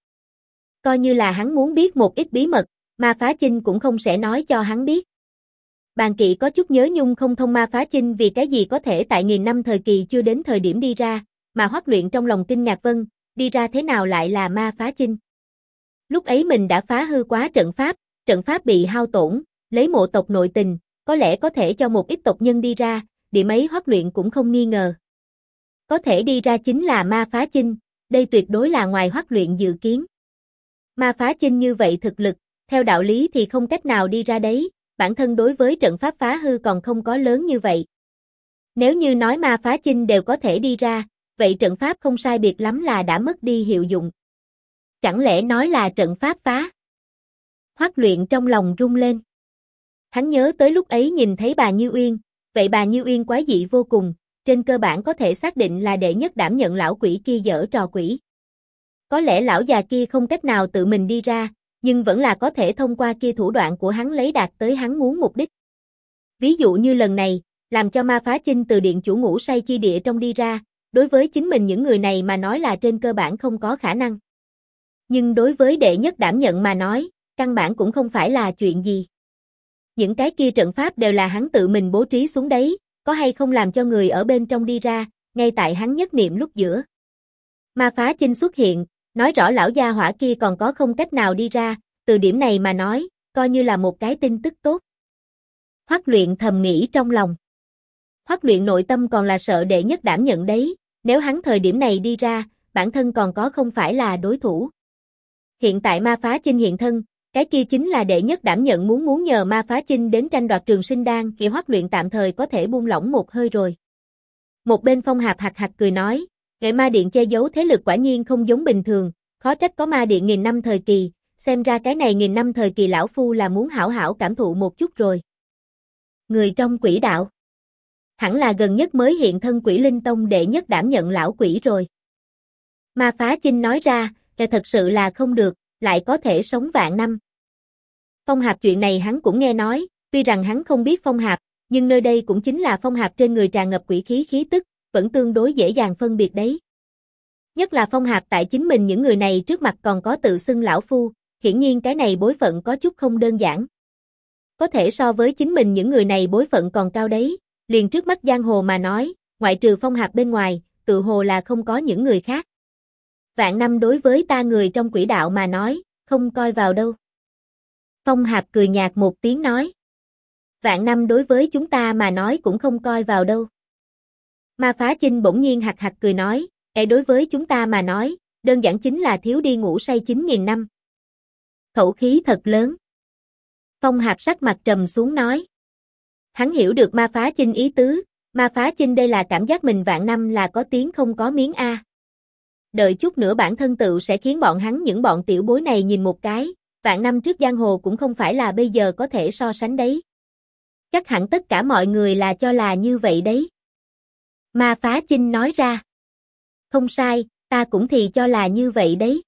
Coi như là hắn muốn biết một ít bí mật, Ma Phá Chinh cũng không sẽ nói cho hắn biết. Bàn Kỵ có chút nhớ nhung không thông Ma Phá Chinh vì cái gì có thể tại nghìn năm thời kỳ chưa đến thời điểm đi ra, mà Hoắc Luyện trong lòng kinh ngạc vân, đi ra thế nào lại là Ma Phá Chinh. Lúc ấy mình đã phá hư quá trận pháp bị hao tổn, lấy mộ tộc nội tình, có lẽ có thể cho một ít tộc nhân đi ra, điểm ấy Hoắc Luyện cũng không nghi ngờ. Có thể đi ra chính là Ma Phá Chinh, đây tuyệt đối là ngoài Hoắc Luyện dự kiến. Ma Phá Chinh như vậy thực lực, theo đạo lý thì không cách nào đi ra đấy, bản thân đối với trận pháp phá hư còn không có lớn như vậy. Nếu như nói Ma Phá Chinh đều có thể đi ra, vậy trận pháp không sai biệt lắm là đã mất đi hiệu dụng. Chẳng lẽ nói là trận pháp phá? Hoắc Luyện trong lòng rung lên. Hắn nhớ tới lúc ấy nhìn thấy bà Như Uyên, vậy bà Như Uyên quái dị vô cùng, trên cơ bản có thể xác định là đệ nhất đảm nhận lão quỷ kia giở trò quỷ. Có lẽ lão già kia không cách nào tự mình đi ra, nhưng vẫn là có thể thông qua kia thủ đoạn của hắn lấy đạt tới hắn muốn mục đích. Ví dụ như lần này, làm cho Ma Phá Chinh từ điện chủ ngủ say chi địa trong đi ra, đối với chính mình những người này mà nói là trên cơ bản không có khả năng. Nhưng đối với đệ nhất đảm nhận mà nói, căn bản cũng không phải là chuyện gì. Những cái kia trận pháp đều là hắn tự mình bố trí xuống đấy, có hay không làm cho người ở bên trong đi ra, ngay tại hắn nhất niệm lúc giữa. Ma Phá Chinh xuất hiện, nói rõ lão gia hỏa kia còn có không cách nào đi ra, từ điểm này mà nói, coi như là một cái tin tức tốt. Hoắc Luyện thầm nghĩ trong lòng. Hoắc Luyện nội tâm còn là sợ đệ nhất đảm nhận đấy, nếu hắn thời điểm này đi ra, bản thân còn có không phải là đối thủ. Hiện tại Ma Phá Chinh hiện thân, cái kia chính là đệ nhất đảm nhận muốn nhờ Ma Phá Chinh đến tranh đoạt Trường Sinh Đan, thì Hoắc Luyện tạm thời có thể buông lỏng một hơi rồi. Một bên Phong Hạp hạc hạc cười nói, Nghệ Ma Điện che giấu thế lực quả nhiên không giống bình thường, khó trách có Ma Điện nghìn năm thời kỳ, xem ra cái này nghìn năm thời kỳ lão phu là muốn hảo hảo cảm thụ một chút rồi. Người trong quỷ đạo. Hẳn là gần nhất mới hiện thân Quỷ Linh Tông đệ nhất đảm nhận lão quỷ rồi. Ma Phá Chinh nói ra, thật sự là không được, lại có thể sống vạn năm. Phong Hạp chuyện này hắn cũng nghe nói, tuy rằng hắn không biết Phong Hạp, nhưng nơi đây cũng chính là Phong Hạp trên người tràn ngập quỷ khí khí tức, vẫn tương đối dễ dàng phân biệt đấy. Nhất là Phong Hạp tại chính mình những người này trước mặt còn có tự xưng lão phu, hiển nhiên cái này bối phận có chút không đơn giản. Có thể so với chính mình những người này bối phận còn cao đấy, liền trước mắt giang hồ mà nói, ngoại trừ Phong Hạp bên ngoài, tự hồ là không có những người khác. Vạn năm đối với ta người trong quỷ đạo mà nói, không coi vào đâu. Phong Hạp cười nhạt một tiếng nói. Vạn năm đối với chúng ta mà nói cũng không coi vào đâu. Ma Phá Chinh bỗng nhiên hạc hạc cười nói, đối với chúng ta mà nói, đơn giản chính là thiếu đi ngủ say 9.000 năm. Khẩu khí thật lớn. Phong Hạp sắc mặt trầm xuống nói. Hắn hiểu được Ma Phá Chinh ý tứ, Ma Phá Chinh đây là cảm giác mình vạn năm là có tiếng không có miếng a. Đợi chút nữa bản thân tự sẽ khiến bọn hắn những bọn tiểu bối này nhìn một cái, vạn năm trước giang hồ cũng không phải là bây giờ có thể so sánh đấy. Chắc hẳn tất cả mọi người là cho là như vậy đấy. Ma Phá Chinh nói ra. Không sai, ta cũng thì cho là như vậy đấy.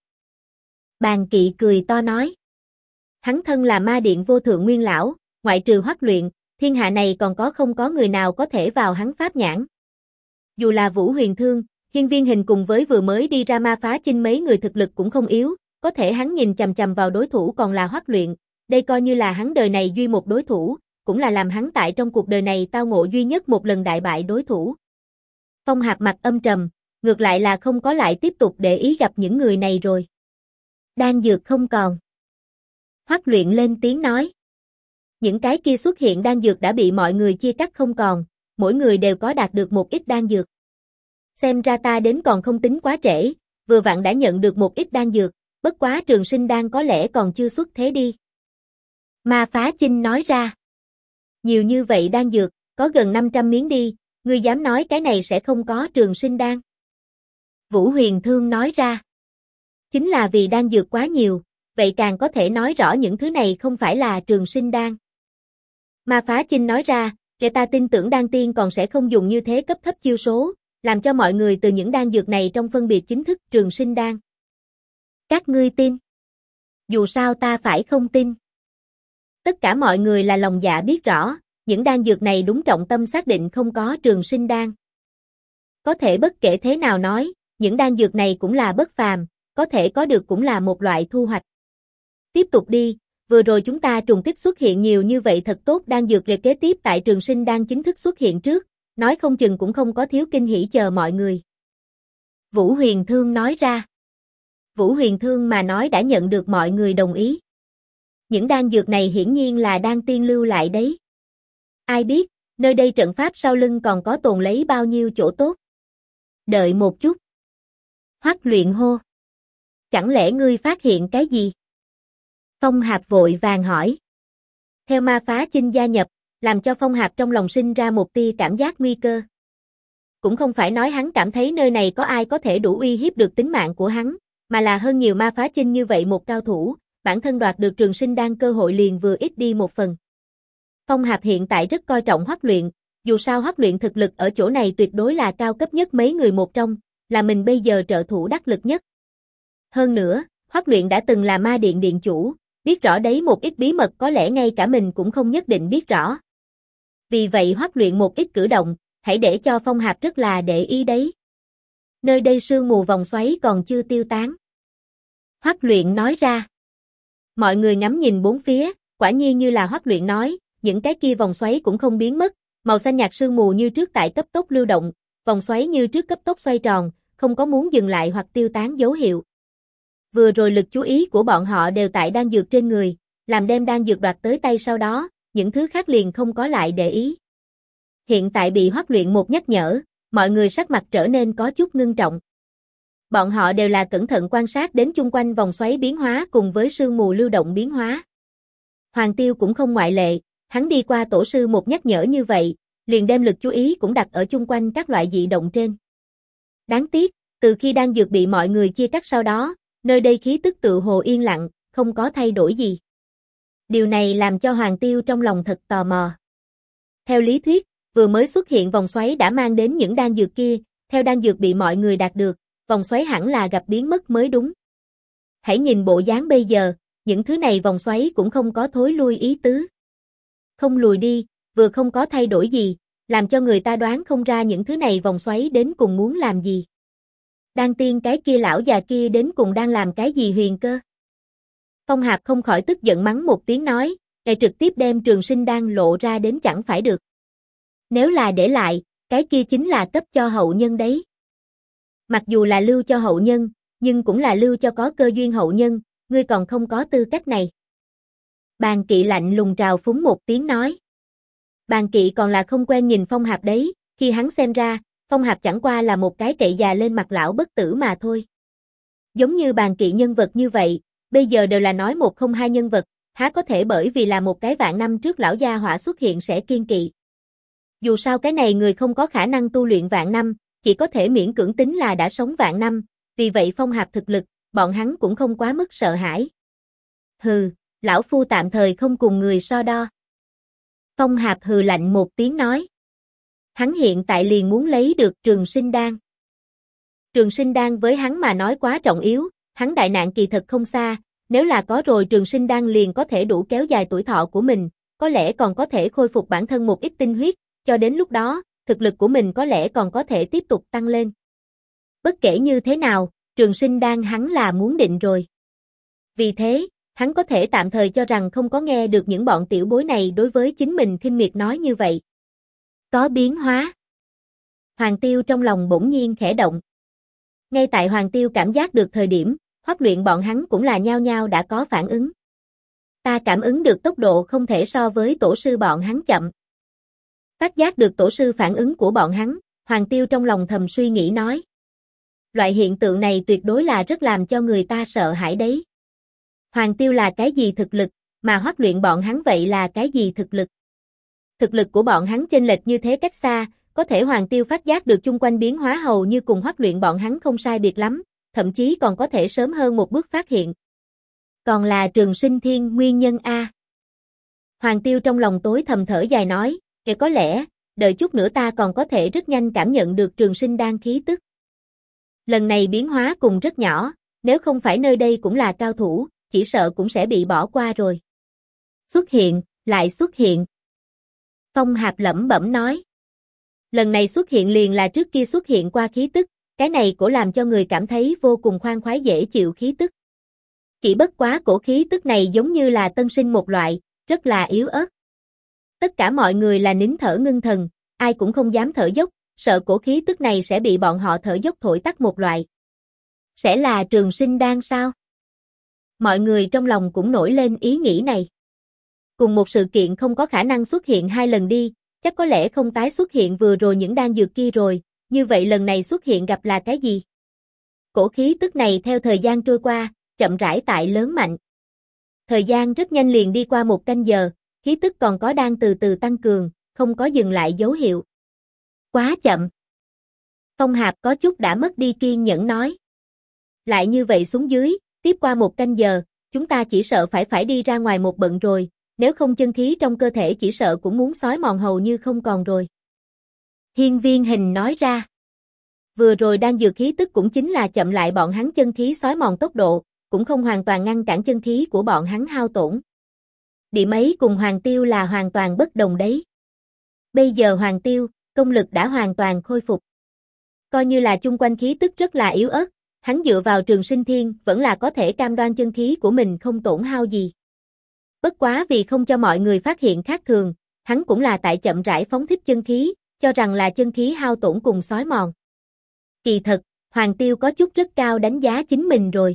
Bàn Kỵ cười to nói. Hắn thân là ma điện vô thượng nguyên lão, ngoại trừ Hoắc Luyện, thiên hạ này còn không có người nào có thể vào hắn pháp nhãn. Dù là Vũ Huyền Thương, Hiên Viên Hình cùng với vừa mới đi ra Ma Phá Chinh mấy người thực lực cũng không yếu, có thể hắn nhìn chằm chằm vào đối thủ còn là Hoắc Luyện, đây coi như là hắn đời này duy một đối thủ, cũng là làm hắn tại trong cuộc đời này tao ngộ duy nhất một lần đại bại đối thủ. Phong Hạp mặt âm trầm, ngược lại là không có lại tiếp tục để ý gặp những người này rồi. Đan dược không còn. Hoắc Luyện lên tiếng nói. Những cái kia xuất hiện đan dược đã bị mọi người chia cắt không còn, mỗi người đều có đạt được một ít đan dược. Xem ra ta đến còn không tính quá trễ, vừa vặn đã nhận được một ít đan dược, bất quá Trường Sinh đan có lẽ còn chưa xuất thế đi. Ma Phá Chinh nói ra. Nhiều như vậy đan dược, có gần 500 miếng đi, ngươi dám nói cái này sẽ không có Trường Sinh đan. Vũ Huyền Thương nói ra. Chính là vì đan dược quá nhiều, vậy càng có thể nói rõ những thứ này không phải là Trường Sinh đan. Ma Phá Chinh nói ra, ta tin tưởng đan tiên còn sẽ không dùng như thế cấp thấp chiêu số, làm cho mọi người từ những đan dược này trong phân biệt chính thức Trường Sinh đan. Các ngươi tin? Dù sao ta phải không tin. Tất cả mọi người là lòng dạ biết rõ, những đan dược này đúng trọng tâm xác định không có Trường Sinh đan. Có thể bất kể thế nào nói, những đan dược này cũng là bất phàm, có thể có được cũng là một loại thu hoạch. Tiếp tục đi, vừa rồi chúng ta trùng kích xuất hiện nhiều như vậy thật tốt đan dược liệt kế tiếp tại Trường Sinh đan chính thức xuất hiện trước, nói không chừng cũng không có thiếu kinh hỉ chờ mọi người. Vũ Huyền Thương nói ra. Vũ Huyền Thương mà nói đã nhận được mọi người đồng ý. Những đan dược này hiển nhiên là đan tiên lưu lại đấy. Ai biết, nơi đây trận pháp sau lưng còn có tồn lấy bao nhiêu chỗ tốt. Đợi một chút. Hoắc Luyện hô. Chẳng lẽ ngươi phát hiện cái gì? Phong Hạp vội vàng hỏi. Theo Ma Phá Chinh gia nhập, làm cho Phong Hạp trong lòng sinh ra một tia cảm giác nguy cơ. Cũng không phải nói hắn cảm thấy nơi này có ai có thể đủ uy hiếp được tính mạng của hắn, mà là hơn nhiều Ma Phá Chinh như vậy một cao thủ, bản thân đoạt được Trường Sinh đan cơ hội liền vừa ít đi một phần. Phong Hạp hiện tại rất coi trọng Hoắc Luyện, dù sao Hoắc Luyện thực lực ở chỗ này tuyệt đối là cao cấp nhất mấy người một trong, là mình bây giờ trợ thủ đắc lực nhất. Hơn nữa, Hoắc Luyện đã từng là ma điện điện chủ, biết rõ đấy một ít bí mật có lẽ ngay cả mình cũng không nhất định biết rõ. Vì vậy Hoắc Luyện một ít cử động, hãy để cho Phong Hạp rất là để ý đấy. Nơi đây sương mù vòng xoáy còn chưa tiêu tán. Hoắc Luyện nói ra. Mọi người ngắm nhìn bốn phía, quả nhiên như là Hoắc Luyện nói, những cái kia vòng xoáy cũng không biến mất, màu xanh nhạt sương mù như trước tại cấp tốc lưu động, vòng xoáy như trước cấp tốc xoay tròn, không có muốn dừng lại hoặc tiêu tán dấu hiệu. Vừa rồi lực chú ý của bọn họ đều tại đan dược trên người, làm đem đan dược đoạt tới tay sau đó, những thứ khác liền không có lại để ý. Hiện tại bị Hoắc Luyện một nhắc nhở, mọi người sắc mặt trở nên có chút ngưng trọng. Bọn họ đều là cẩn thận quan sát đến chung quanh vòng xoáy biến hóa cùng với sương mù lưu động biến hóa. Hoàng Tiêu cũng không ngoại lệ, hắn đi qua tổ sư một nhắc nhở như vậy, liền đem lực chú ý cũng đặt ở chung quanh các loại dị động trên. Đáng tiếc, từ khi đan dược bị mọi người chia cắt sau đó, nơi đây khí tức tự hồ yên lặng, không có thay đổi gì. Điều này làm cho Hoàng Tiêu trong lòng thật tò mò. Theo lý thuyết, vừa mới xuất hiện vòng xoáy đã mang đến những đan dược kia, theo đan dược bị mọi người đạt được, vòng xoáy hẳn là gặp biến mất mới đúng. Hãy nhìn bộ dáng bây giờ, những thứ này vòng xoáy cũng không có thối lui ý tứ. Không lùi đi, vừa không có thay đổi gì, làm cho người ta đoán không ra những thứ này vòng xoáy đến cùng muốn làm gì. Đan tiên cái kia lão già kia đến cùng đang làm cái gì huyền cơ? Phong Hạp không khỏi tức giận mắng một tiếng nói, ngài trực tiếp đem trường sinh đan lộ ra đến chẳng phải được. Nếu là để lại, cái kia chính là cấp cho hậu nhân đấy. Mặc dù là lưu cho hậu nhân, nhưng cũng là lưu cho có cơ duyên hậu nhân, ngươi còn không có tư cách này. Bàn Kỵ lạnh lùng trào phúng một tiếng nói. Bàn Kỵ còn là không quen nhìn Phong Hạp đấy, khi hắn xem ra, Phong Hạp chẳng qua là một cái cậy già lên mặt lão bất tử mà thôi. Giống như Bàn Kỵ nhân vật như vậy, bây giờ đều là nói một không hai nhân vật, há có thể bởi vì là một cái vạn năm trước lão gia hỏa xuất hiện sẽ kiên kỵ. Dù sao cái này người không có khả năng tu luyện vạn năm, chỉ có thể miễn cưỡng tính là đã sống vạn năm, vì vậy Phong Hạp thực lực, bọn hắn cũng không quá mức sợ hãi. Hừ, lão phu tạm thời không cùng người so đo. Phong Hạp hừ lạnh một tiếng nói. Hắn hiện tại liền muốn lấy được trường sinh đan. Trường sinh đan với hắn mà nói quá trọng yếu, hắn đại nạn kỳ thật không xa, nếu là có rồi trường sinh đan liền có thể đủ kéo dài tuổi thọ của mình, có lẽ còn có thể khôi phục bản thân một ít tinh huyết, cho đến lúc đó, thực lực của mình có lẽ còn có thể tiếp tục tăng lên. Bất kể như thế nào, trường sinh đan hắn là muốn định rồi. Vì thế, hắn có thể tạm thời cho rằng không có nghe được những bọn tiểu bối này đối với chính mình khinh miệt nói như vậy. Có biến hóa. Hoàng Tiêu trong lòng bỗng nhiên khẽ động. Ngay tại Hoàng Tiêu cảm giác được thời điểm, Hoắc Luyện bọn hắn cũng là nhao nhao đã có phản ứng. Ta cảm ứng được tốc độ không thể so với tổ sư bọn hắn chậm. Phát giác được tổ sư phản ứng của bọn hắn, Hoàng Tiêu trong lòng thầm suy nghĩ nói. Loại hiện tượng này tuyệt đối là rất làm cho người ta sợ hãi đấy. Hoàng Tiêu là cái gì thực lực, mà Hoắc Luyện bọn hắn vậy là cái gì thực lực? Thực lực của bọn hắn chênh lệch như thế cách xa, có thể Hoàng Tiêu phát giác được chung quanh biến hóa hầu như cùng Hoắc Luyện bọn hắn không sai biệt lắm, thậm chí còn có thể sớm hơn một bước phát hiện. Còn là Trường Sinh Thiên nguyên nhân a. Hoàng Tiêu trong lòng tối thầm thở dài nói, có lẽ, đợi chút nữa ta còn có thể rất nhanh cảm nhận được Trường Sinh đan khí tức. Lần này biến hóa cùng rất nhỏ, nếu không phải nơi đây cũng là cao thủ, chỉ sợ cũng sẽ bị bỏ qua rồi. Xuất hiện, lại xuất hiện. Phong Hạp lẩm bẩm nói. Lần này xuất hiện liền là trước kia xuất hiện qua khí tức, cái này cổ làm cho người cảm thấy vô cùng khoan khoái dễ chịu khí tức. Chỉ bất quá cổ khí tức này giống như là tân sinh một loại, rất là yếu ớt. Tất cả mọi người là nín thở ngưng thần, ai cũng không dám thở dốc, sợ cổ khí tức này sẽ bị bọn họ thở dốc thổi tắt một loại. Sẽ là Trường Sinh đan sao? Mọi người trong lòng cũng nổi lên ý nghĩ này. Cùng một sự kiện không có khả năng xuất hiện hai lần đi, chắc có lẽ không tái xuất hiện vừa rồi những đan dược kia rồi, như vậy lần này xuất hiện gặp là cái gì? Cổ khí tức này theo thời gian trôi qua, chậm rãi tại lớn mạnh. Thời gian rất nhanh liền đi qua 1 canh giờ, khí tức còn có đang từ từ tăng cường, không có dừng lại dấu hiệu. Quá chậm. Phong Hạp có chút đã mất đi kiên nhẫn nói. Lại như vậy xuống dưới, tiếp qua 1 canh giờ, chúng ta chỉ sợ phải đi ra ngoài một bận rồi, nếu không chân khí trong cơ thể chỉ sợ cũng muốn xói mòn hầu như không còn rồi. Hiên Viên Hình nói ra. Vừa rồi đang dược khí tức cũng chính là chậm lại bọn hắn chân khí xói mòn tốc độ, cũng không hoàn toàn ngăn cản chân khí của bọn hắn hao tổn. Điểm ấy cùng Hoàng Tiêu là hoàn toàn bất đồng đấy. Bây giờ Hoàng Tiêu, công lực đã hoàn toàn khôi phục. Coi như là chung quanh khí tức rất là yếu ớt, hắn dựa vào Trường Sinh Thiên vẫn là có thể cam đoan chân khí của mình không tổn hao gì. Bất quá vì không cho mọi người phát hiện khác thường, hắn cũng là tại chậm rãi phóng thích chân khí, cho rằng là chân khí hao tổn cùng xói mòn. Kỳ thật, Hoàng Tiêu có chút rất cao đánh giá chính mình rồi.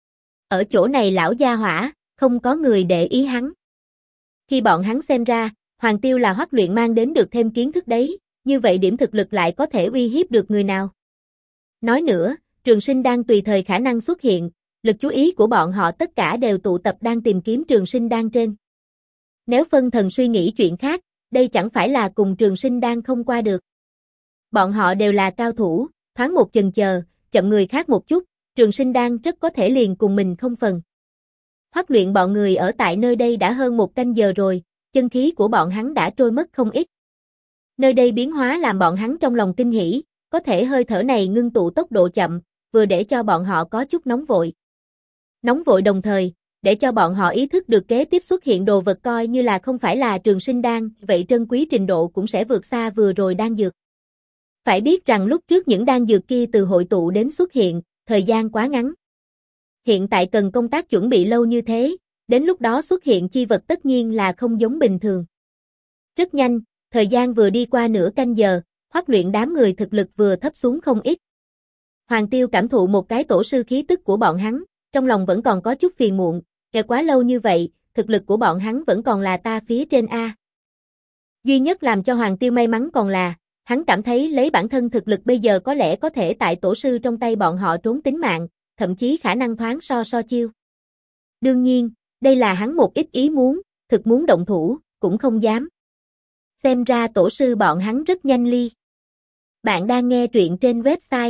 Ở chỗ này lão gia hỏa, không có người để ý hắn. Khi bọn hắn xem ra, Hoàng Tiêu là Hoắc Luyện mang đến được thêm kiến thức đấy, như vậy điểm thực lực lại có thể uy hiếp được người nào. Nói nữa, Trường Sinh đan tùy thời khả năng xuất hiện, lực chú ý của bọn họ tất cả đều tụ tập đang tìm kiếm Trường Sinh đan trên. Nếu phân thần suy nghĩ chuyện khác, đây chẳng phải là cùng Trường Sinh đan không qua được. Bọn họ đều là cao thủ, thoáng một chần chờ, chậm người khác một chút, Trường Sinh đan rất có thể liền cùng mình không phần. Hoắc Luyện bọn người ở tại nơi đây đã hơn 1 canh giờ rồi, chân khí của bọn hắn đã trôi mất không ít. Nơi đây biến hóa làm bọn hắn trong lòng kinh hỉ, có thể hơi thở này ngưng tụ tốc độ chậm, vừa để cho bọn họ có chút nóng vội. Nóng vội đồng thời, để cho bọn họ ý thức được kế tiếp xuất hiện đồ vật coi như là không phải là trường sinh đan, vậy trân quý trình độ cũng sẽ vượt xa vừa rồi đan dược. Phải biết rằng lúc trước những đan dược kia từ hội tụ đến xuất hiện, thời gian quá ngắn. Hiện tại cần công tác chuẩn bị lâu như thế, đến lúc đó xuất hiện chi vật tất nhiên là không giống bình thường. Rất nhanh, thời gian vừa đi qua nửa canh giờ, Hoắc Luyện đám người thực lực vừa thấp xuống không ít. Hoàng Tiêu cảm thụ một cái tổ sư khí tức của bọn hắn, trong lòng vẫn còn có chút phiền muộn, quá lâu như vậy, thực lực của bọn hắn vẫn còn là ta phía trên A. Duy nhất làm cho Hoàng Tiêu may mắn còn là, hắn cảm thấy lấy bản thân thực lực bây giờ có lẽ có thể tại tổ sư trong tay bọn họ trốn tính mạng, thậm chí khả năng thoáng so chiêu. Đương nhiên, đây là hắn một ít ý muốn, thực muốn động thủ, cũng không dám. Xem ra tổ sư bọn hắn rất nhanh ly. Bạn đang nghe truyện trên website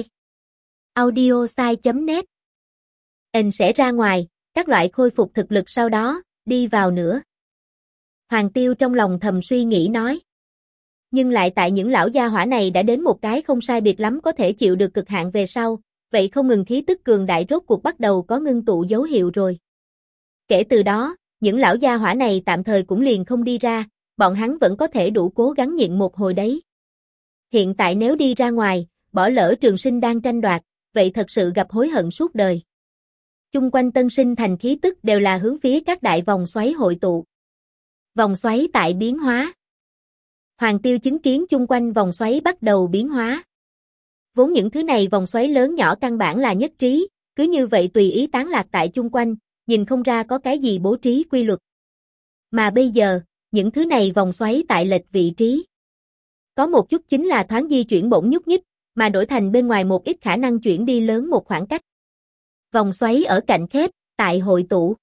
audiosai.net. Sẽ ra ngoài, các loại khôi phục thực lực sau đó, đi vào nữa. Hoàng Tiêu trong lòng thầm suy nghĩ nói. Nhưng lại tại những lão gia hỏa này đã đến một cái không sai biệt lắm có thể chịu được cực hạn về sau, vậy không ngừng khí tức cường đại rốt cuộc bắt đầu có ngưng tụ dấu hiệu rồi. Kể từ đó, những lão gia hỏa này tạm thời cũng liền không đi ra, bọn hắn vẫn có thể đủ cố gắng nhịn một hồi đấy. Hiện tại nếu đi ra ngoài, bỏ lỡ trường sinh đang tranh đoạt, vậy thật sự gặp hối hận suốt đời. Chung quanh Tân Sinh thành khí tức đều là hướng phía các đại vòng xoáy hội tụ. Vòng xoáy tại biến hóa. Hoàng Tiêu chứng kiến chung quanh vòng xoáy bắt đầu biến hóa. Vốn những thứ này vòng xoáy lớn nhỏ căn bản là nhất trí, cứ như vậy tùy ý tán lạc tại chung quanh, nhìn không ra có cái gì bố trí quy luật. Mà bây giờ, những thứ này vòng xoáy tại lệch vị trí. Có một chút chính là thoáng di chuyển bỗng nhúc nhích, mà đổi thành bên ngoài một ít khả năng chuyển đi lớn một khoảng cách. Vòng xoáy ở cạnh khép, tại hội tụ.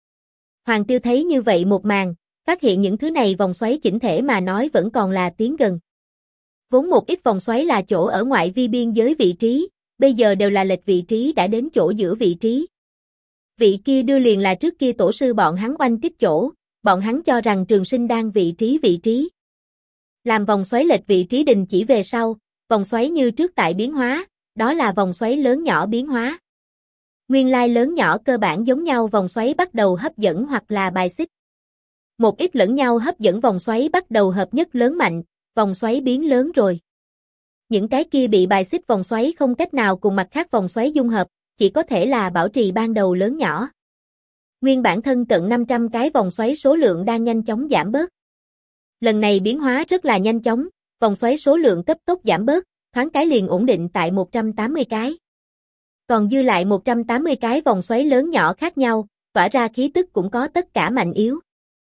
Hoàng Tiêu thấy như vậy một màn, phát hiện những thứ này vòng xoáy chỉnh thể mà nói vẫn còn là tiến gần. Vốn một ít vòng xoáy là chỗ ở ngoại vi biên giới vị trí, bây giờ đều là lệch vị trí đã đến chỗ giữa vị trí. Vị kia đưa liền là trước kia tổ sư bọn hắn oanh kích chỗ, bọn hắn cho rằng trường sinh đang vị trí. Làm vòng xoáy lệch vị trí đình chỉ về sau, vòng xoáy như trước tại biến hóa, đó là vòng xoáy lớn nhỏ biến hóa. Nguyên lai lớn nhỏ cơ bản giống nhau vòng xoáy bắt đầu hấp dẫn hoặc là bài xích. Một ít lẫn nhau hấp dẫn vòng xoáy bắt đầu hợp nhất lớn mạnh, vòng xoáy biến lớn rồi. Những cái kia bị bài xích vòng xoáy không cách nào cùng mặt khác vòng xoáy dung hợp, chỉ có thể là bảo trì ban đầu lớn nhỏ. Nguyên bản thân cận 500 cái vòng xoáy số lượng đang nhanh chóng giảm bớt. Lần này biến hóa rất là nhanh chóng, vòng xoáy số lượng cấp tốc giảm bớt, thoáng cái liền ổn định tại 180 cái. Còn dư lại 180 cái vòng xoáy lớn nhỏ khác nhau, tỏa ra khí tức cũng có tất cả mạnh yếu.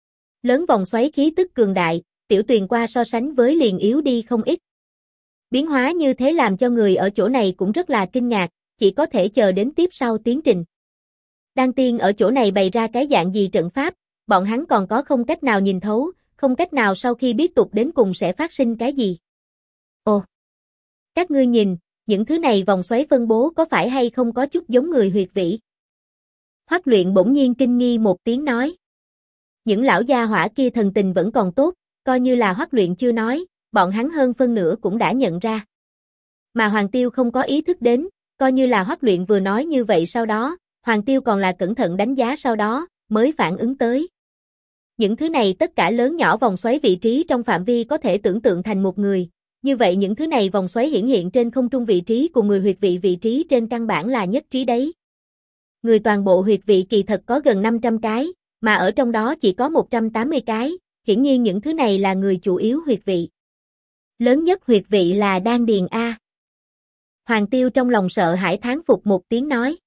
Lớn vòng xoáy khí tức cường đại, tiểu tuyền qua so sánh với liền yếu đi không ít. Biến hóa như thế làm cho người ở chỗ này cũng rất là kinh ngạc, chỉ có thể chờ đến tiếp sau tiến trình. Đan tiên ở chỗ này bày ra cái dạng gì trận pháp, bọn hắn còn có không cách nào nhìn thấu, không cách nào sau khi biết tục đến cùng sẽ phát sinh cái gì. Ồ! Các ngươi nhìn, những thứ này vòng xoáy phân bố có phải hay không có chút giống người huyệt vĩ? Hoắc Luyện bỗng nhiên kinh nghi một tiếng nói. Những lão gia hỏa kia thần tình vẫn còn tốt, coi như là Hoắc Luyện chưa nói, bọn hắn hơn phân nửa cũng đã nhận ra. Mà Hoàng Tiêu không có ý thức đến, coi như là Hoắc Luyện vừa nói như vậy sau đó, Hoàng Tiêu còn là cẩn thận đánh giá sau đó, mới phản ứng tới. Những thứ này tất cả lớn nhỏ vòng xoáy vị trí trong phạm vi có thể tưởng tượng thành một người, như vậy những thứ này vòng xoáy hiển hiện trên không trung vị trí cùng người huyệt vị vị trí trên căn bản là nhất trí đấy. Người toàn bộ huyệt vị kỳ thật có gần 500 cái, mà ở trong đó chỉ có 180 cái, hiển nhiên những thứ này là người chủ yếu huyệt vị. Lớn nhất huyệt vị là đan điền A. Hoàng Tiêu trong lòng sợ hãi thán phục một tiếng nói.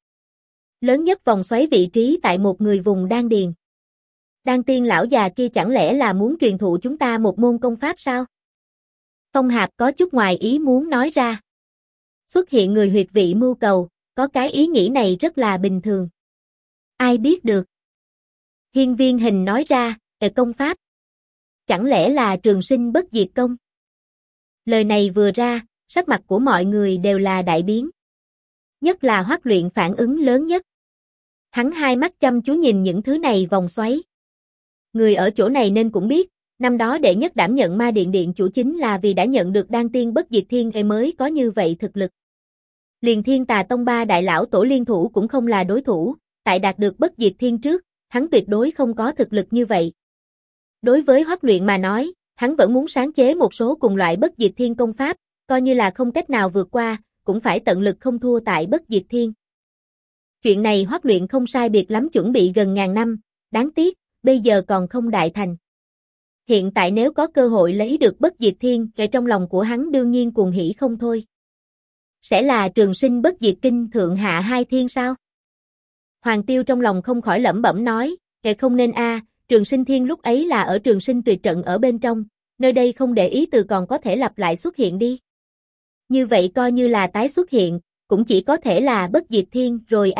Lớn nhất vòng xoáy vị trí tại một người vùng đan điền. Đan tiên lão già kia chẳng lẽ là muốn truyền thụ chúng ta một môn công pháp sao? Phong Hạp có chút ngoài ý muốn nói ra. Xuất hiện người huyệt vị mưu cầu, có cái ý nghĩ này rất là bình thường. Ai biết được? Hiên Viên Hình nói ra, công pháp. Chẳng lẽ là trường sinh bất diệt công? Lời này vừa ra, sắc mặt của mọi người đều là đại biến. Nhất là Hoắc Luyện phản ứng lớn nhất. Hắn hai mắt chăm chú nhìn những thứ này vòng xoáy. Người ở chỗ này nên cũng biết, Năm đó đệ nhất đảm nhận ma điện điện chủ chính là vì đã nhận được đan tiên bất diệt thiên ấy mới có như vậy thực lực. Liền Thiên Tà Tông ba đại lão tổ liên thủ cũng không là đối thủ, tại đạt được bất diệt thiên trước, hắn tuyệt đối không có thực lực như vậy. Đối với Hoắc Luyện mà nói, hắn vẫn muốn sáng chế một số cùng loại bất diệt thiên công pháp, coi như là không cách nào vượt qua, cũng phải tận lực không thua tại bất diệt thiên. Chuyện này Hoắc Luyện không sai biệt lắm chuẩn bị gần ngàn năm, đáng tiếc, bây giờ còn không đại thành. Hiện tại nếu có cơ hội lấy được bất diệt thiên, ở trong lòng của hắn đương nhiên cuồng hỉ không thôi. Sẽ là trường sinh bất diệt kinh thượng hạ hai thiên sao? Hoàng Tiêu trong lòng không khỏi lẩm bẩm nói, không nên trường sinh thiên lúc ấy là ở trường sinh tuyệt trận ở bên trong, nơi đây không để ý từ còn có thể lặp lại xuất hiện đi. Như vậy coi như là tái xuất hiện, cũng chỉ có thể là bất diệt thiên rồi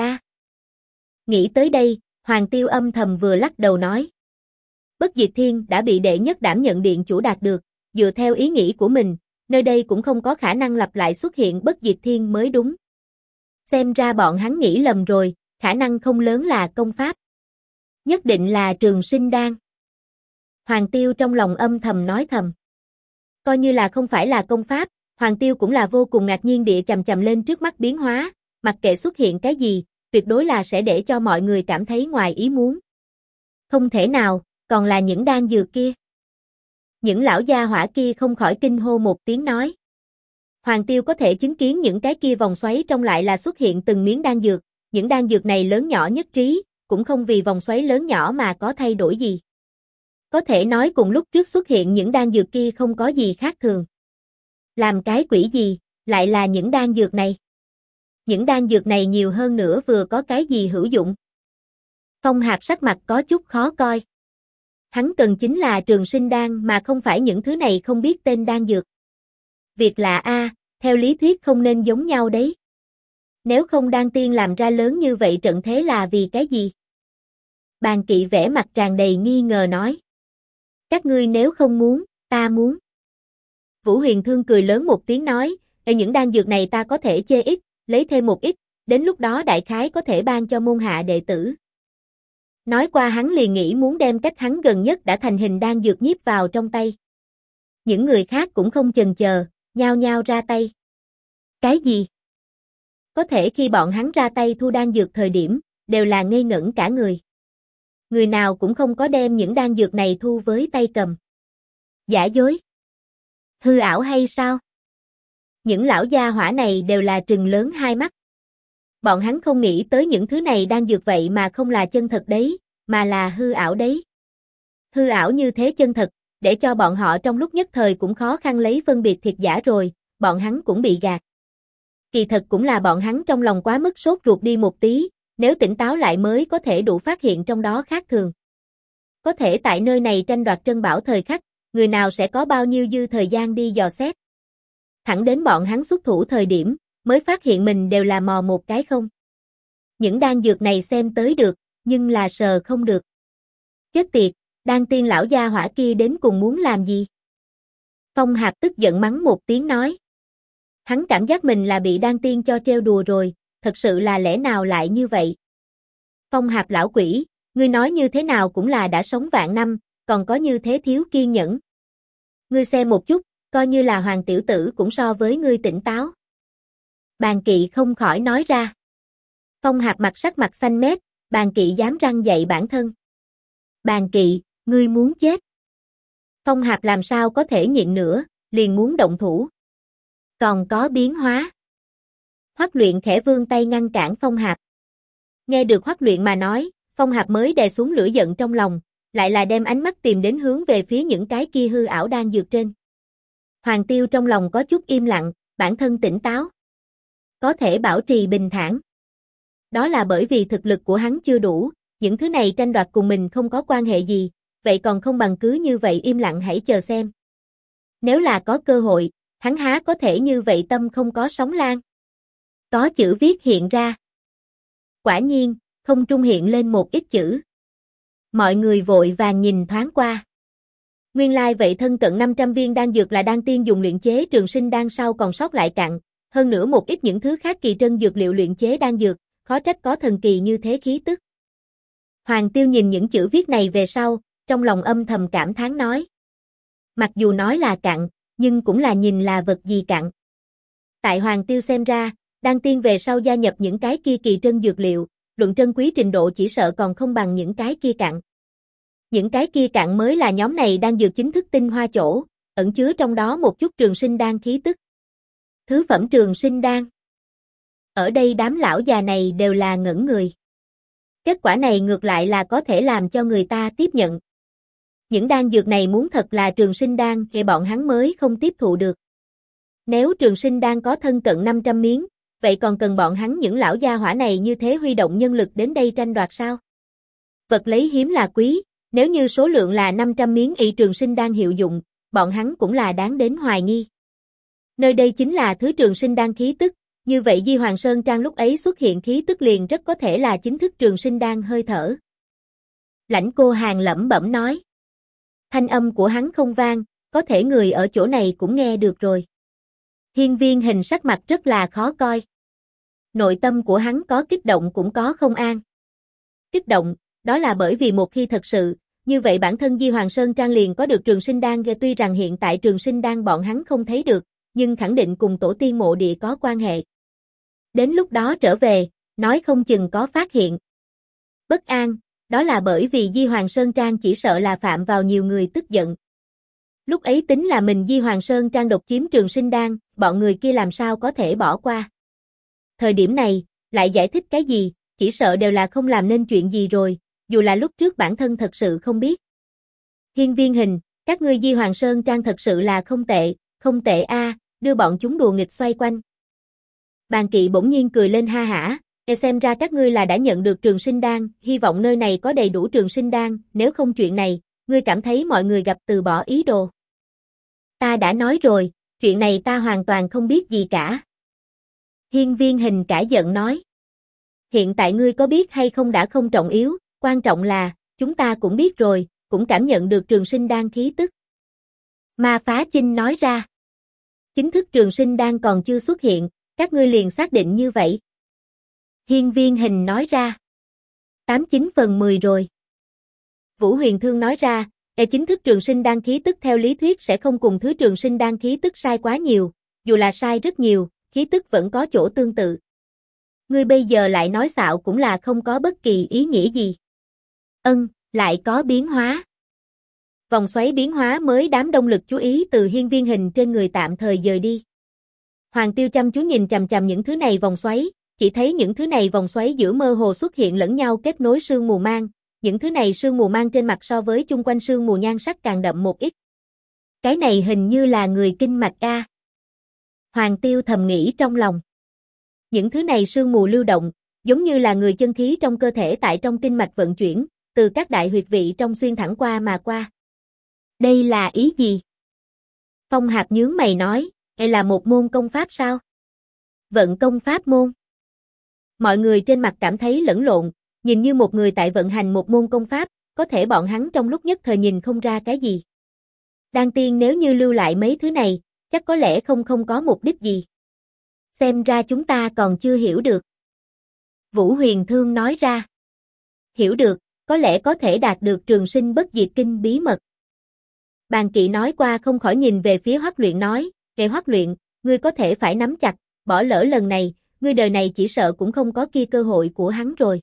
Nghĩ tới đây, Hoàng Tiêu âm thầm vừa lắc đầu nói. Bất diệt thiên đã bị đệ nhất đảm nhận điện chủ đạt được, dựa theo ý nghĩ của mình, nơi đây cũng không có khả năng lặp lại xuất hiện bất diệt thiên mới đúng. Xem ra bọn hắn nghĩ lầm rồi, khả năng không lớn là công pháp. Nhất định là trường sinh đan. Hoàng Tiêu trong lòng âm thầm nói thầm. Coi như là không phải là công pháp, Hoàng Tiêu cũng là vô cùng ngạc nhiên địa chầm chầm lên trước mắt biến hóa, mặc kệ xuất hiện cái gì, tuyệt đối là sẽ để cho mọi người cảm thấy ngoài ý muốn. Không thể nào, còn là những đan dược kia. Những lão gia hỏa kia không khỏi kinh hô một tiếng nói. Hoàng Tiêu có thể chứng kiến những cái kia vòng xoáy trong lại là xuất hiện từng miếng đan dược, những đan dược này lớn nhỏ nhất trí, cũng không vì vòng xoáy lớn nhỏ mà có thay đổi gì. Có thể nói cùng lúc trước xuất hiện những đan dược kia không có gì khác thường. Làm cái quỷ gì, lại là những đan dược này. Những đan dược này nhiều hơn nữa vừa có cái gì hữu dụng. Phong Hạp sắc mặt có chút khó coi. Hắn cần chính là trường sinh đan mà không phải những thứ này không biết tên đan dược. Việc là theo lý thuyết không nên giống nhau đấy. Nếu không đan tiên làm ra lớn như vậy trận thế là vì cái gì? Bàn Kỵ vẻ mặt tràn đầy nghi ngờ nói. Các ngươi nếu không muốn, ta muốn. Vũ Huyền Thương cười lớn một tiếng nói, những đan dược này ta có thể chê ít, lấy thêm một ít, đến lúc đó đại khái có thể ban cho môn hạ đệ tử. Nói qua hắn liền nghĩ muốn đem cách hắn gần nhất đã thành hình đan dược nhiếp vào trong tay. Những người khác cũng không chần chờ, nhao nhao ra tay. Cái gì? Có thể khi bọn hắn ra tay thu đan dược thời điểm, đều là ngây ngẩn cả người. Người nào cũng không có đem những đan dược này thu với tay cầm. Giả dối. Hư ảo hay sao? Những lão gia hỏa này đều là trừng lớn hai mắt. Bọn hắn không nghĩ tới những thứ này đan dược vậy mà không là chân thật đấy, mà là hư ảo đấy. Hư ảo như thế chân thật, để cho bọn họ trong lúc nhất thời cũng khó khăn lấy phân biệt thiệt giả rồi, bọn hắn cũng bị gạt. Kỳ thật cũng là bọn hắn trong lòng quá mức sốt ruột đi một tí, nếu tỉnh táo lại mới có thể đủ phát hiện trong đó khác thường. Có thể tại nơi này tranh đoạt trân bảo thời khắc, người nào sẽ có bao nhiêu dư thời gian đi dò xét. Thẳng đến bọn hắn xuất thủ thời điểm, mới phát hiện mình đều là mò một cái không. Những đan dược này xem tới được, nhưng là sờ không được. Chết tiệt, đan tiên lão gia hỏa kia đến cùng muốn làm gì? Phong Hạp tức giận mắng một tiếng nói. Hắn cảm giác mình là bị đan tiên cho trêu đùa rồi, thật sự là lẽ nào lại như vậy? Phong Hạp lão quỷ, ngươi nói như thế nào cũng là đã sống vạn năm, còn có như thế thiếu kiên nhẫn. Ngươi xem một chút, coi như là Hoàng tiểu tử cũng so với ngươi tỉnh táo. Bàn Kỵ không khỏi nói ra. Phong Hạp sắc mặt xanh mét, Bàn Kỵ dám răng dạy bản thân. Bàn Kỵ, ngươi muốn chết. Phong Hạp làm sao có thể nhịn nữa, liền muốn động thủ. Còn có biến hóa. Hoắc Luyện khẽ vươn tay ngăn cản Phong Hạp. Nghe được Hoắc Luyện mà nói, Phong Hạp mới đè xuống lửa giận trong lòng, lại là đem ánh mắt tìm đến hướng về phía những cái kia hư ảo đang dược trên. Hoàng Tiêu trong lòng có chút im lặng, bản thân tỉnh táo. Có thể bảo trì bình thản. Đó là bởi vì thực lực của hắn chưa đủ, những thứ này tranh đoạt cùng mình không có quan hệ gì, vậy còn không bằng cứ như vậy im lặng hãy chờ xem. Nếu là có cơ hội, hắn há có thể như vậy tâm không có sóng lan. Có chữ viết hiện ra. Quả nhiên, không trung hiện lên một ít chữ. Mọi người vội vàng nhìn thoáng qua. Nguyên lai vậy thân cận 500 viên đan dược là đan tiên dùng luyện chế trường sinh đan sau còn sót lại cặn, hơn nữa một ít những thứ khác kỳ trân dược liệu luyện chế đan dược, khó trách có thần kỳ như thế khí tức. Hoàng Tiêu nhìn những chữ viết này về sau, trong lòng âm thầm cảm thán nói. Mặc dù nói là cặn, nhưng cũng là nhìn là vật gì cặn. Tại Hoàng Tiêu xem ra, đan tiên về sau gia nhập những cái kia kỳ trân dược liệu, luận trân quý trình độ chỉ sợ còn không bằng những cái kia cặn. Những cái kia cặn mới là nhóm này đang dược chính thức tinh hoa chỗ, ẩn chứa trong đó một chút trường sinh đan khí tức. Thứ phẩm trường sinh đan. Ở đây đám lão già này đều là ngẩn người. Kết quả này ngược lại là có thể làm cho người ta tiếp nhận. Những đan dược này muốn thật là trường sinh đan thì bọn hắn mới không tiếp thụ được. Nếu trường sinh đan có thân cận 500 miếng, vậy còn cần bọn hắn những lão gia hỏa này như thế huy động nhân lực đến đây tranh đoạt sao? Vật lấy hiếm là quý, nếu như số lượng là 500 miếng y trường sinh đan hiệu dụng, bọn hắn cũng là đáng đến hoài nghi. Nơi đây chính là thứ trường sinh đan khí tức, như vậy Di Hoàng Sơn Trang lúc ấy xuất hiện khí tức liền rất có thể là chính thức trường sinh đan hơi thở. Lãnh Cô Hàn lẩm bẩm nói. Thanh âm của hắn không vang, có thể người ở chỗ này cũng nghe được rồi. Hiên Viên Hình sắc mặt rất là khó coi. Nội tâm của hắn có kích động cũng có không an. Kích động, đó là bởi vì một khi thật sự, như vậy bản thân Di Hoàng Sơn Trang liền có được trường sinh đan, tuy rằng hiện tại trường sinh đan bọn hắn không thấy được, nhưng khẳng định cùng tổ tiên mộ địa có quan hệ. Đến lúc đó trở về, nói không chừng có phát hiện. Bất an, đó là bởi vì Di Hoàng Sơn Trang chỉ sợ là phạm vào nhiều người tức giận. Lúc ấy tính là mình Di Hoàng Sơn Trang độc chiếm trường sinh đan, bọn người kia làm sao có thể bỏ qua. Thời điểm này, lại giải thích cái gì, chỉ sợ đều là không làm nên chuyện gì rồi, dù là lúc trước bản thân thật sự không biết. Hiên Viên Hình, các ngươi Di Hoàng Sơn Trang thật sự là không tệ a, đưa bọn chúng đùa nghịch xoay quanh. Bàn Kỵ bỗng nhiên cười lên ha hả, xem ra các ngươi là đã nhận được trường sinh đan, hy vọng nơi này có đầy đủ trường sinh đan, nếu không chuyện này, ngươi cảm thấy mọi người gặp từ bỏ ý đồ. Ta đã nói rồi, chuyện này ta hoàn toàn không biết gì cả. Hiên Viên Hình cả giận nói. Hiện tại ngươi có biết hay không đã không trọng yếu, quan trọng là, chúng ta cũng biết rồi, cũng cảm nhận được trường sinh đan khí tức. Ma Phá Chinh nói ra. Chính thức trường sinh đan còn chưa xuất hiện, các ngươi liền xác định như vậy. Hiên Viên Hình nói ra. 89/10 rồi. Vũ Huyền Thương nói ra, chính thức trường sinh đan khí tức theo lý thuyết sẽ không cùng thứ trường sinh đan khí tức sai quá nhiều, dù là sai rất nhiều, khí tức vẫn có chỗ tương tự. Ngươi bây giờ lại nói xạo cũng là không có bất kỳ ý nghĩa gì. Lại có biến hóa. Vòng xoáy biến hóa mới đám đông lực chú ý từ Hiên Viên Hình trên người tạm thời dời đi. Hoàng Tiêu chăm chú nhìn chằm chằm những thứ này vòng xoáy, chỉ thấy những thứ này vòng xoáy giữa mơ hồ xuất hiện lẫn nhau kết nối sương mù mang, những thứ này sương mù mang trên mặt so với chung quanh sương mù nhan sắc càng đậm một ít. Cái này hình như là người kinh mạch a. Hoàng Tiêu thầm nghĩ trong lòng. Những thứ này sương mù lưu động, giống như là người chân khí trong cơ thể tại trong kinh mạch vận chuyển, từ các đại huyệt vị trong xuyên thẳng qua mà qua. Đây là ý gì? Phong Hạp nhướng mày nói, đây là một môn công pháp sao? Vận công pháp môn. Mọi người trên mặt cảm thấy lẫn lộn, nhìn như một người tại vận hành một môn công pháp, có thể bọn hắn trong lúc nhất thời nhìn không ra cái gì. Đan tiên nếu như lưu lại mấy thứ này, chắc có lẽ không có mục đích gì. Xem ra chúng ta còn chưa hiểu được. Vũ Huyền Thương nói ra. Hiểu được, có lẽ có thể đạt được trường sinh bất diệt kinh bí mật. Bàn Kỵ nói qua không khỏi nhìn về phía Hoắc Luyện nói, Hoắc Luyện, ngươi có thể phải nắm chặt, bỏ lỡ lần này, ngươi đời này chỉ sợ cũng không có kia cơ hội của hắn rồi.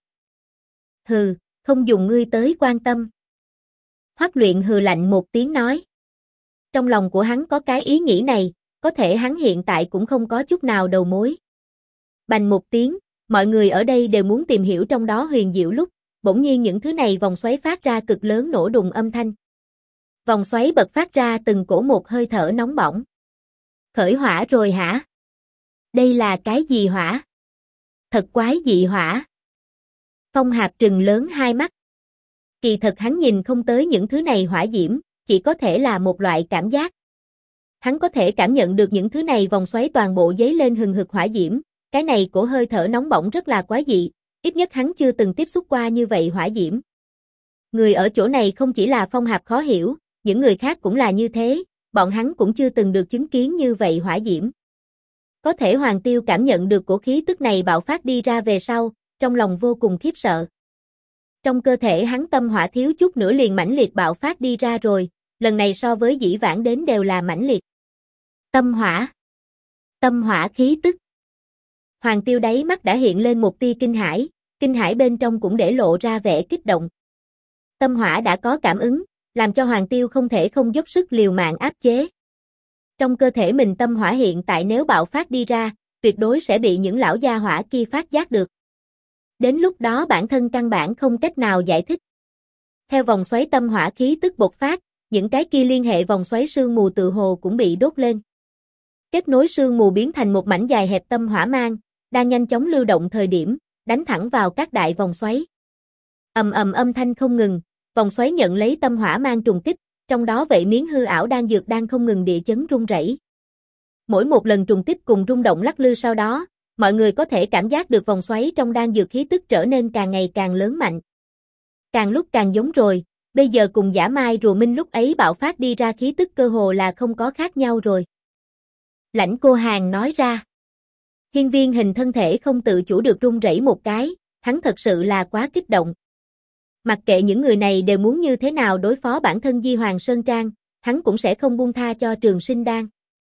Hừ, không dùng ngươi tới quan tâm. Hoắc Luyện hừ lạnh một tiếng nói. Trong lòng của hắn có cái ý nghĩ này, có thể hắn hiện tại cũng không có chút nào đầu mối. Bành một tiếng, mọi người ở đây đều muốn tìm hiểu trong đó huyền diệu lúc, bỗng nhiên những thứ này vòng xoáy phát ra cực lớn nổ đùng âm thanh. Vòng xoáy bật phát ra từng cổ một hơi thở nóng bỏng. Khởi hỏa rồi hả? Đây là cái gì hỏa? Thật quái dị hỏa. Phong Hạp trừng lớn hai mắt. Kỳ thật hắn nhìn không tới những thứ này hỏa diễm, chỉ có thể là một loại cảm giác. Hắn có thể cảm nhận được những thứ này vòng xoáy toàn bộ dấy lên hừng hực hỏa diễm, cái này cổ hơi thở nóng bỏng rất là quái dị, ít nhất hắn chưa từng tiếp xúc qua như vậy hỏa diễm. Người ở chỗ này không chỉ là Phong Hạp khó hiểu, những người khác cũng là như thế, bọn hắn cũng chưa từng được chứng kiến như vậy hỏa diễm. Có thể Hoàng Tiêu cảm nhận được cổ khí tức này bạo phát đi ra về sau, trong lòng vô cùng khiếp sợ. Trong cơ thể hắn tâm hỏa thiếu chút nữa liền mãnh liệt bạo phát đi ra rồi, lần này so với dĩ vãng đến đều là mãnh liệt. Tâm hỏa khí tức. Hoàng Tiêu đáy mắt đã hiện lên một tia kinh hãi bên trong cũng để lộ ra vẻ kích động. Tâm hỏa đã có cảm ứng, làm cho Hoàng Tiêu không thể không dốc sức liều mạng áp chế. Trong cơ thể mình tâm hỏa hiện tại nếu bạo phát đi ra, tuyệt đối sẽ bị những lão gia hỏa kia phát giác được. Đến lúc đó bản thân căn bản không cách nào giải thích. Theo vòng xoáy tâm hỏa khí tức bộc phát, những cái kia liên hệ vòng xoáy sương mù tự hồ cũng bị đốt lên. Kết nối sương mù biến thành một mảnh dài hẹp tâm hỏa mang, đang nhanh chóng lưu động thời điểm, đánh thẳng vào các đại vòng xoáy. Ầm ầm âm thanh không ngừng, vòng xoáy nhận lấy tâm hỏa mang trùng kích, trong đó vậy miếng hư ảo đan dược đang không ngừng địa chấn rung rẩy. Mỗi một lần trùng kích cùng rung động lắc lư sau đó, mọi người có thể cảm giác được vòng xoáy trong đan dược khí tức trở nên càng ngày càng lớn mạnh. Càng lúc càng giống rồi, bây giờ cùng Dã Mai Rùa Minh lúc ấy bạo phát đi ra khí tức cơ hồ là không có khác nhau rồi. Lãnh Cô Hàn nói ra. Hiên Viên Hình thân thể không tự chủ được run rẩy một cái, hắn thật sự là quá kích động. Mặc kệ những người này đều muốn như thế nào đối phó bản thân Di Hoàng Sơn Trang, hắn cũng sẽ không buông tha cho Trường Sinh Đan.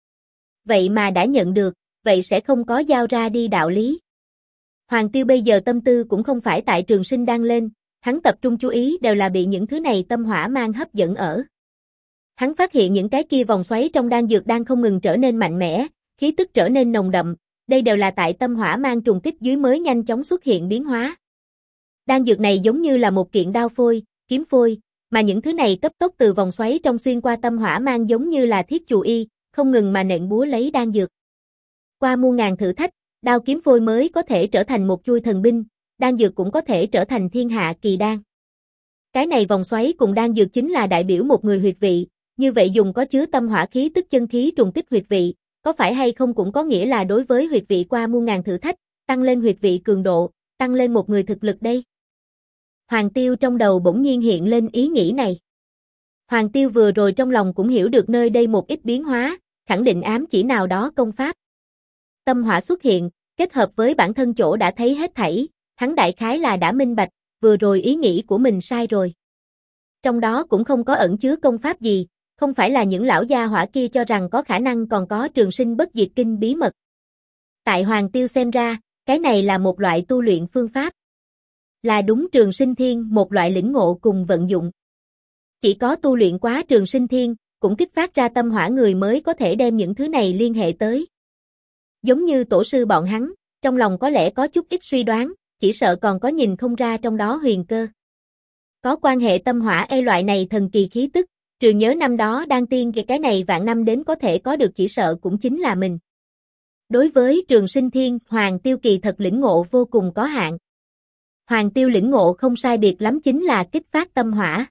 Vậy mà đã nhận được, vậy sẽ không có giao ra đi đạo lý. Hoàng Tiêu bây giờ tâm tư cũng không phải tại Trường Sinh Đan lên, hắn tập trung chú ý đều là bị những thứ này tâm hỏa mang hấp dẫn ở. Hắn phát hiện những cái kia vòng xoáy trong đan dược đang không ngừng trở nên mạnh mẽ, khí tức trở nên nồng đậm, đây đều là tại tâm hỏa mang trùng kích dưới mới nhanh chóng xuất hiện biến hóa. Đan dược này giống như là một kiện đao phôi, kiếm phôi, mà những thứ này cấp tốc từ vòng xoáy trong xuyên qua tâm hỏa mang giống như là thiết chù y, không ngừng mà nện búa lấy đan dược. Qua muôn ngàn thử thách, đao kiếm phôi mới có thể trở thành một chuôi thần binh, đan dược cũng có thể trở thành thiên hạ kỳ đan. Cái này vòng xoáy cùng đan dược chính là đại biểu một người huyệt vị, như vậy dùng có chứa tâm hỏa khí tức chân khí trùng kích huyệt vị, có phải hay không cũng có nghĩa là đối với huyệt vị qua muôn ngàn thử thách, tăng lên huyệt vị cường độ, tăng lên một người thực lực đây. Hoàng Tiêu trong đầu bỗng nhiên hiện lên ý nghĩ này. Hoàng Tiêu vừa rồi trong lòng cũng hiểu được nơi đây một ít biến hóa, khẳng định ám chỉ nào đó công pháp. Tâm hỏa xuất hiện, kết hợp với bản thân chỗ đã thấy hết thảy, hắn đại khái là đã minh bạch, vừa rồi ý nghĩ của mình sai rồi. Trong đó cũng không có ẩn chứa công pháp gì, không phải là những lão gia hỏa kia cho rằng có khả năng còn có trường sinh bất diệt kinh bí mật. Tại Hoàng Tiêu xem ra, cái này là một loại tu luyện phương pháp. Là đúng trường sinh thiên một loại lĩnh ngộ cùng vận dụng. Chỉ có tu luyện quá trường sinh thiên, cũng kích phát ra tâm hỏa người mới có thể đem những thứ này liên hệ tới. Giống như tổ sư bọn hắn, trong lòng có lẽ có chút ít suy đoán, chỉ sợ còn có nhìn không ra trong đó huyền cơ. Có quan hệ tâm hỏa loại này thần kỳ khí tức, trừ nhớ năm đó đan tiên cái này vạn năm đến có thể có được chỉ sợ cũng chính là mình. Đối với trường sinh thiên, Hoàng Tiêu kỳ thật lĩnh ngộ vô cùng có hạn. Hoàng Tiêu lĩnh ngộ không sai biệt lắm chính là kích phát tâm hỏa.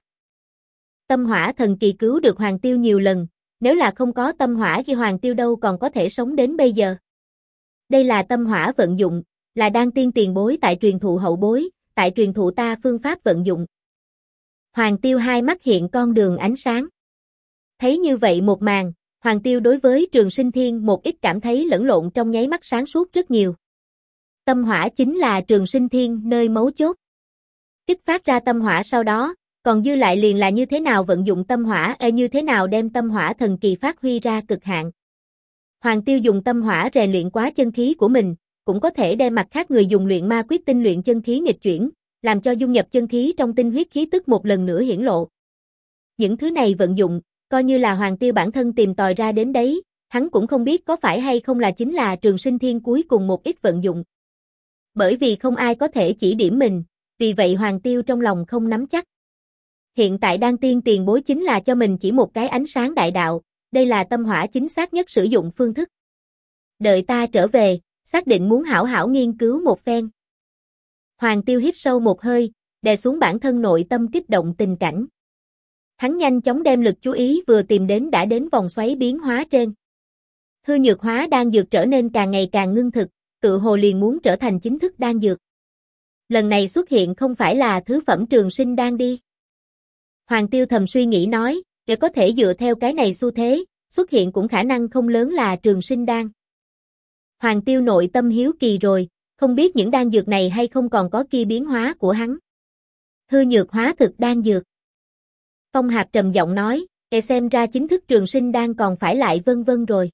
Tâm hỏa thần kỳ cứu được Hoàng Tiêu nhiều lần, nếu là không có tâm hỏa thì Hoàng Tiêu đâu còn có thể sống đến bây giờ. Đây là tâm hỏa vận dụng, là đan tiên tiền bối tại truyền thụ hậu bối, tại truyền thụ ta phương pháp vận dụng. Hoàng Tiêu hai mắt hiện con đường ánh sáng. Thấy như vậy một màn, Hoàng Tiêu đối với trường sinh thiên một ít cảm thấy lẫn lộn trong nháy mắt sáng suốt rất nhiều. Tâm hỏa chính là trường sinh thiên nơi mấu chốt. Kích phát ra tâm hỏa sau đó, còn dư lại liền là như thế nào vận dụng tâm hỏa như thế nào đem tâm hỏa thần kỳ phát huy ra cực hạn. Hoàng Tiêu dùng tâm hỏa rèn luyện quá chân khí của mình, cũng có thể đem mặt khác người dùng luyện ma quyết tinh luyện chân khí nghịch chuyển, làm cho dung nhập chân khí trong tinh huyết khí tức một lần nữa hiển lộ. Những thứ này vận dụng, coi như là Hoàng Tiêu bản thân tìm tòi ra đến đấy, hắn cũng không biết có phải hay không là chính là trường sinh thiên cuối cùng một ít vận dụng. Bởi vì không ai có thể chỉ điểm mình, vì vậy Hoàng Tiêu trong lòng không nắm chắc. Hiện tại đan tiên tiền bối chính là cho mình chỉ một cái ánh sáng đại đạo, đây là tâm hỏa chính xác nhất sử dụng phương thức. Đợi ta trở về, xác định muốn hảo hảo nghiên cứu một phen. Hoàng Tiêu hít sâu một hơi, đè xuống bản thân nội tâm kích động tình cảnh. Hắn nhanh chóng đem lực chú ý vừa tìm đến đã đến vòng xoáy biến hóa trên. Hư nhược hóa đan dược trở nên càng ngày càng ngưng thực, tự hồ liền muốn trở thành chính thức đan dược. Lần này xuất hiện không phải là thứ phẩm trường sinh đan đi. Hoàng Tiêu thầm suy nghĩ nói, để có thể dựa theo cái này xu thế, xuất hiện cũng khả năng không lớn là trường sinh đan. Hoàng Tiêu nội tâm hiếu kỳ rồi, không biết những đan dược này hay không còn có kia biến hóa của hắn. Hư nhược hóa thực đan dược. Phong Hạp trầm giọng nói, Xem ra chính thức trường sinh đan còn phải lại vân vân rồi.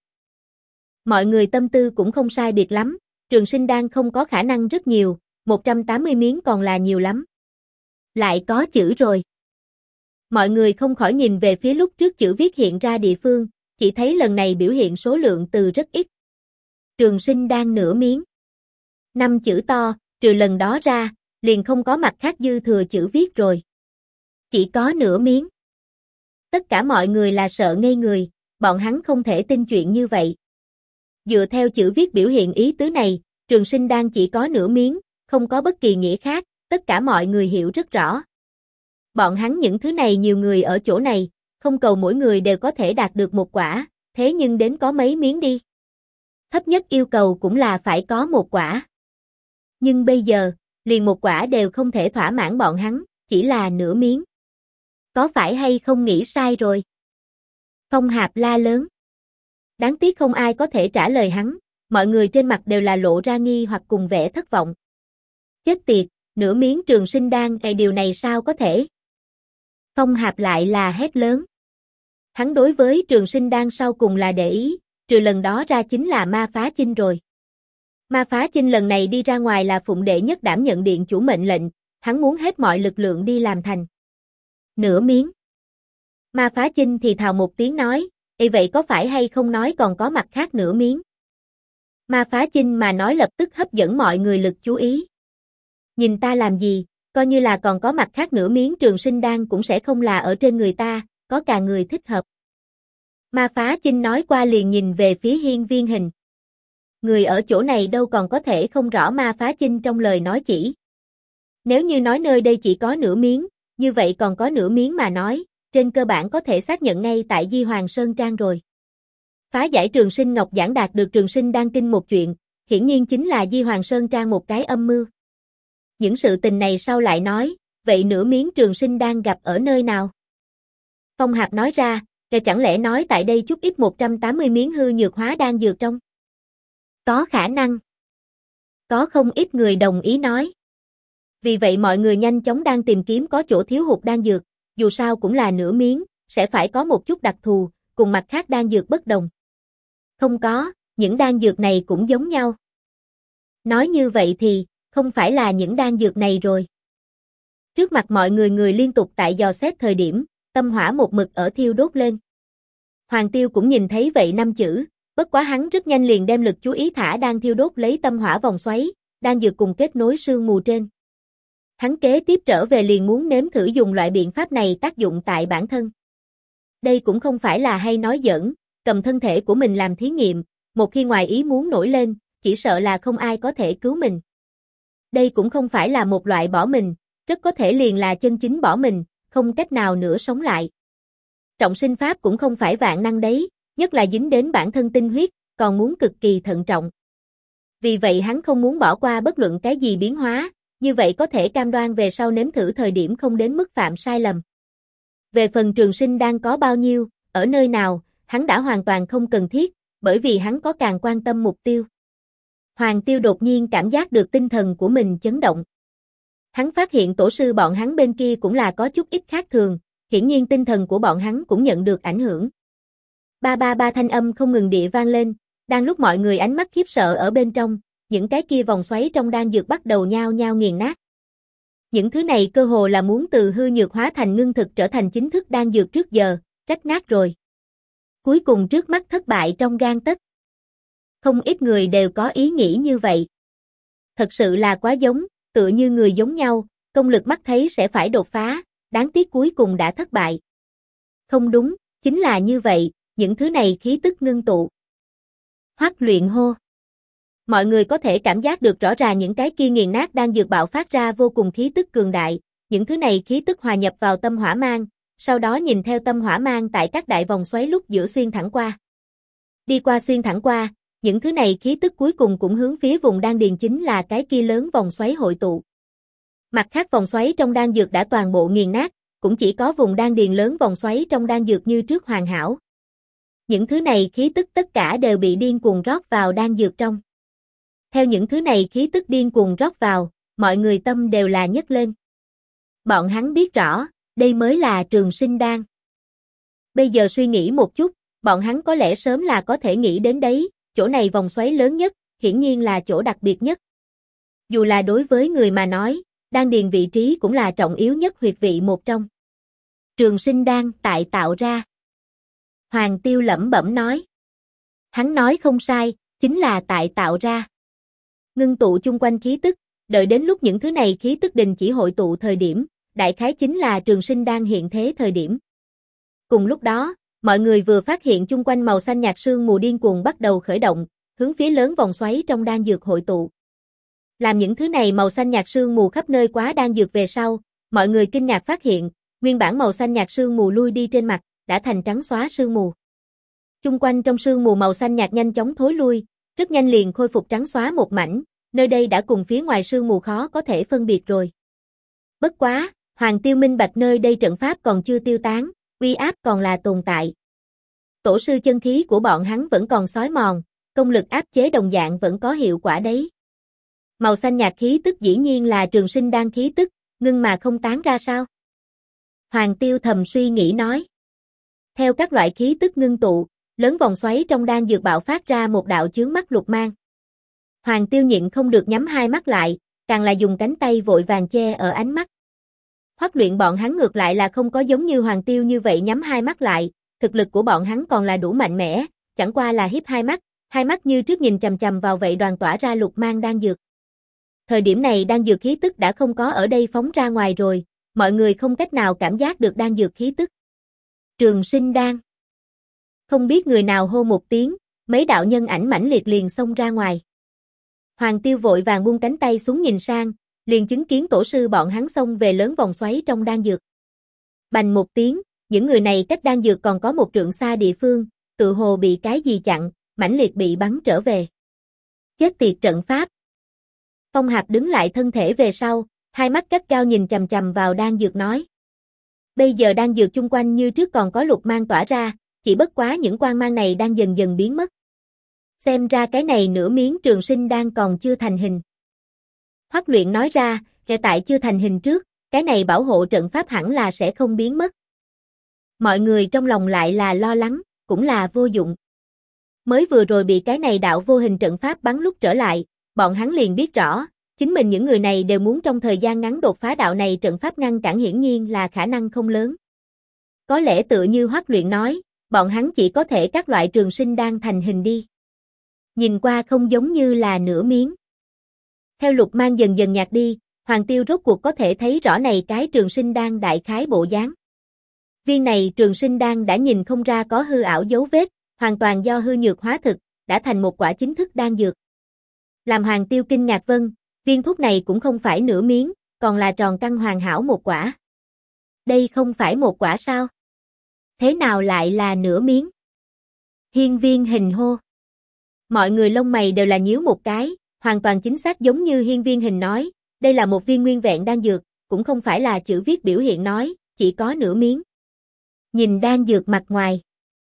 Mọi người tâm tư cũng không sai biệt lắm, trường sinh đan không có khả năng rất nhiều, 180 miếng còn là nhiều lắm. Lại có chữ rồi. Mọi người không khỏi nhìn về phía lúc trước chữ viết hiện ra địa phương, chỉ thấy lần này biểu hiện số lượng từ rất ít. Trường sinh đan nửa miếng. 5 chữ to, trừ lần đó ra, liền không có mặt khác dư thừa chữ viết rồi. Chỉ có nửa miếng. Tất cả mọi người là sợ ngây người, bọn hắn không thể tin chuyện như vậy. Dựa theo chữ viết biểu hiện ý tứ này, trường sinh đan chỉ có nửa miếng, không có bất kỳ nghĩa khác, tất cả mọi người hiểu rất rõ. Bọn hắn những thứ này nhiều người ở chỗ này, không cầu mỗi người đều có thể đạt được một quả, thế nhưng đến có mấy miếng đi. Thấp nhất yêu cầu cũng là phải có một quả. Nhưng bây giờ, liền một quả đều không thể thỏa mãn bọn hắn, chỉ là nửa miếng. Có phải hay không nghĩ sai rồi? Phong Hạp la lớn. Đáng tiếc không ai có thể trả lời hắn, mọi người trên mặt đều là lộ ra nghi hoặc cùng vẻ thất vọng. Chết tiệt, nửa miếng trường sinh đan, cái điều này sao có thể? Phong Hạp lại là hét lớn. Hắn đối với trường sinh đan sau cùng là để ý, trừ lần đó ra chính là ma phá chinh rồi. Ma phá chinh lần này đi ra ngoài là phụng đệ nhất đảm nhận điện chủ mệnh lệnh, hắn muốn hết mọi lực lượng đi làm thành. Nửa miếng. Ma phá chinh thì thào một tiếng nói, vậy có phải hay không nói còn có mặt khác nửa miếng? Ma phá chinh mà nói lập tức hấp dẫn mọi người lực chú ý. Nhìn ta làm gì, coi như là còn có mặt khác nửa miếng trường sinh đan cũng sẽ không là ở trên người ta, có cả người thích hợp. Ma phá chinh nói qua liền nhìn về phía Hiên Viên Hình. Người ở chỗ này đâu còn có thể không rõ ma phá chinh trong lời nói chỉ. Nếu như nói nơi đây chỉ có nửa miếng, như vậy còn có nửa miếng mà nói, trên cơ bản có thể xác nhận ngay tại Di Hoàng Sơn Trang rồi. Phá giải trường sinh ngọc giảng đạt được trường sinh đan kinh một chuyện, hiển nhiên chính là Di Hoàng Sơn Trang một cái âm mưu. Những sự tình này sau lại nói, vậy nửa miếng trường sinh đan gặp ở nơi nào? Phong Hạp nói ra, chẳng lẽ nói tại đây chút ít 180 miếng hư nhược hóa đan dược trong? Có khả năng. Có không ít người đồng ý nói. Vì vậy mọi người nhanh chóng đang tìm kiếm có chỗ thiếu hụt đan dược, dù sao cũng là nửa miếng, sẽ phải có một chút đặc thù, cùng mặt khác đan dược bất đồng. Không có, những đan dược này cũng giống nhau. Nói như vậy thì, không phải là những đan dược này rồi. Trước mặt mọi người người liên tục tại dò xét thời điểm, tâm hỏa một mực ở thiêu đốt lên. Hoàng Tiêu cũng nhìn thấy vậy 5 chữ, bất quá hắn rất nhanh liền đem lực chú ý thả đang thiêu đốt lấy tâm hỏa vòng xoáy, đan dược cùng kết nối sương mù trên. Hắn kế tiếp trở về liền muốn nếm thử dùng loại biện pháp này tác dụng tại bản thân. Đây cũng không phải là hay nói giỡn, cầm thân thể của mình làm thí nghiệm, một khi ngoài ý muốn nổi lên, chỉ sợ là không ai có thể cứu mình. Đây cũng không phải là một loại bỏ mình, rất có thể liền là chân chính bỏ mình, không cách nào nữa sống lại. Trọng sinh pháp cũng không phải vạn năng đấy, nhất là dính đến bản thân tinh huyết, còn muốn cực kỳ thận trọng. Vì vậy hắn không muốn bỏ qua bất luận cái gì biến hóa, như vậy có thể cam đoan về sau nếm thử thời điểm không đến mức phạm sai lầm. Về phần trường sinh đang có bao nhiêu, ở nơi nào, hắn đã hoàn toàn không cần thiết, bởi vì hắn có càng quan tâm mục tiêu. Hoàng Tiêu đột nhiên cảm giác được tinh thần của mình chấn động. Hắn phát hiện tổ sư bọn hắn bên kia cũng là có chút ít khác thường, hiển nhiên tinh thần của bọn hắn cũng nhận được ảnh hưởng. Ba ba ba thanh âm không ngừng địa vang lên, đang lúc mọi người ánh mắt khiếp sợ ở bên trong, những cái kia vòng xoáy trong đan dược bắt đầu nhao nhao nghiền nát. Những thứ này cơ hồ là muốn từ hư nhược hóa thành ngưng thực trở thành chính thức đan dược trước giờ, rách nát rồi. Cuối cùng trước mắt thất bại trong gang tấc. Không ít người đều có ý nghĩ như vậy. Thật sự là quá giống, tựa như người giống nhau, công lực mắt thấy sẽ phải đột phá, đáng tiếc cuối cùng đã thất bại. Không đúng, chính là như vậy, những thứ này khí tức ngưng tụ. Hoắc luyện hô. Mọi người có thể cảm giác được rõ ràng những cái kia nghiền nát đang dược bạo phát ra vô cùng khí tức cường đại, những thứ này khí tức hòa nhập vào tâm hỏa mang, sau đó nhìn theo tâm hỏa mang tại các đại vòng xoáy lúc giữa xuyên thẳng qua. Đi qua xuyên thẳng qua, những thứ này khí tức cuối cùng cũng hướng phía vùng đan điền chính là cái kia lớn vòng xoáy hội tụ. Mặt khác vòng xoáy trong đan dược đã toàn bộ nghiền nát, cũng chỉ có vùng đan điền lớn vòng xoáy trong đan dược như trước hoàn hảo. Những thứ này khí tức tất cả đều bị điên cuồng rót vào đan dược trong. Theo những thứ này khí tức điên cuồng rót vào, mọi người tâm đều là nhấc lên. Bọn hắn biết rõ, đây mới là trường sinh đan. Bây giờ suy nghĩ một chút, bọn hắn có lẽ sớm là có thể nghĩ đến đấy, chỗ này vòng xoáy lớn nhất, hiển nhiên là chỗ đặc biệt nhất. Dù là đối với người mà nói, đan điền vị trí cũng là trọng yếu nhất huyệt vị một trong. Trường sinh đan tại tạo ra. Hoàng Tiêu lẩm bẩm nói. Hắn nói không sai, chính là tại tạo ra. Ngưng tụ chung quanh khí tức, đợi đến lúc những thứ này khí tức đình chỉ hội tụ thời điểm, đại khái chính là trường sinh đan hiện thế thời điểm. Cùng lúc đó, mọi người vừa phát hiện chung quanh màu xanh nhạt sương mù điên cuồng bắt đầu khởi động, hướng phía lớn vòng xoáy trong đan dược hội tụ. Làm những thứ này màu xanh nhạt sương mù khắp nơi quá đan dược về sau, mọi người kinh ngạc phát hiện, nguyên bản màu xanh nhạt sương mù lui đi trên mặt, đã thành trắng xóa sương mù. Chung quanh trong sương mù màu xanh nhạt nhanh chóng thối lui, rất nhanh liền khôi phục trắng xóa một mảnh, nơi đây đã cùng phía ngoài sương mù khó có thể phân biệt rồi. Bất quá, Hoàng Tiêu minh bạch nơi đây trận pháp còn chưa tiêu tán, uy áp còn là tồn tại. Tổ sư chân khí của bọn hắn vẫn còn xói mòn, công lực áp chế đồng dạng vẫn có hiệu quả đấy. Màu xanh nhạt khí tức dĩ nhiên là trường sinh đan khí tức, ngưng mà không tán ra sao? Hoàng Tiêu thầm suy nghĩ nói. Theo các loại khí tức ngưng tụ, lớn vòng xoáy trong đan dược bạo phát ra một đạo chướng mắt lục mang. Hoàng Tiêu nhịn không được nhắm hai mắt lại, càng là dùng cánh tay vội vàng che ở ánh mắt. Hoắc Luyện bọn hắn ngược lại là không có giống như Hoàng Tiêu như vậy nhắm hai mắt lại, thực lực của bọn hắn còn là đủ mạnh mẽ, chẳng qua là híp hai mắt như trước nhìn chằm chằm vào vậy đoàn tỏa ra lục mang đan dược. Thời điểm này đan dược khí tức đã không có ở đây phóng ra ngoài rồi, mọi người không cách nào cảm giác được đan dược khí tức. Trường sinh đan. Không biết người nào hô một tiếng, mấy đạo nhân ảnh mãnh liệt liền xông ra ngoài. Hoàng Tiêu vội vàng buông cánh tay xuống nhìn sang, liền chứng kiến tổ sư bọn hắn xông về lớn vòng xoáy trong đan dược. Bành một tiếng, những người này cách đan dược còn có một trượng xa địa phương, tự hồ bị cái gì chặn, mãnh liệt bị bắn trở về. Chết tiệt trận pháp. Phong Hạp đứng lại thân thể về sau, hai mắt gắt gao nhìn chằm chằm vào đan dược nói. Bây giờ đan dược chung quanh như trước còn có lục mang tỏa ra, chỉ bất quá những quang mang này đang dần dần biến mất. Xem ra cái này nửa miếng trường sinh đan còn chưa thành hình. Hoắc Luyện nói ra, hiện tại chưa thành hình trước, cái này bảo hộ trận pháp hẳn là sẽ không biến mất. Mọi người trong lòng lại là lo lắng, cũng là vô dụng. Mới vừa rồi bị cái này đạo vô hình trận pháp bắn lúc trở lại, bọn hắn liền biết rõ, chính mình những người này đều muốn trong thời gian ngắn đột phá đạo này trận pháp ngăn cản hiển nhiên là khả năng không lớn. Có lẽ tựa như Hoắc Luyện nói, bọn hắn chỉ có thể các loại trường sinh đan thành hình đi. Nhìn qua không giống như là nửa miếng. Theo lục mang dần dần nhạt đi, Hoàng Tiêu rốt cuộc có thể thấy rõ này cái trường sinh đan đại khái bộ dáng. Viên này trường sinh đan đã nhìn không ra có hư ảo dấu vết, hoàn toàn do hư nhược hóa thực, đã thành một quả chính thức đan dược. Làm Hoàng Tiêu kinh ngạc vân, viên thuốc này cũng không phải nửa miếng, còn là tròn căng hoàn hảo một quả. Đây không phải một quả sao? Thế nào lại là nửa miếng? Hiên Viên Hình hô. Mọi người lông mày đều là nhíu một cái, hoàn toàn chính xác giống như Hiên Viên Hình nói, đây là một viên nguyên vẹn đan dược, cũng không phải là chữ viết biểu hiện nói, chỉ có nửa miếng. Nhìn đan dược mặt ngoài.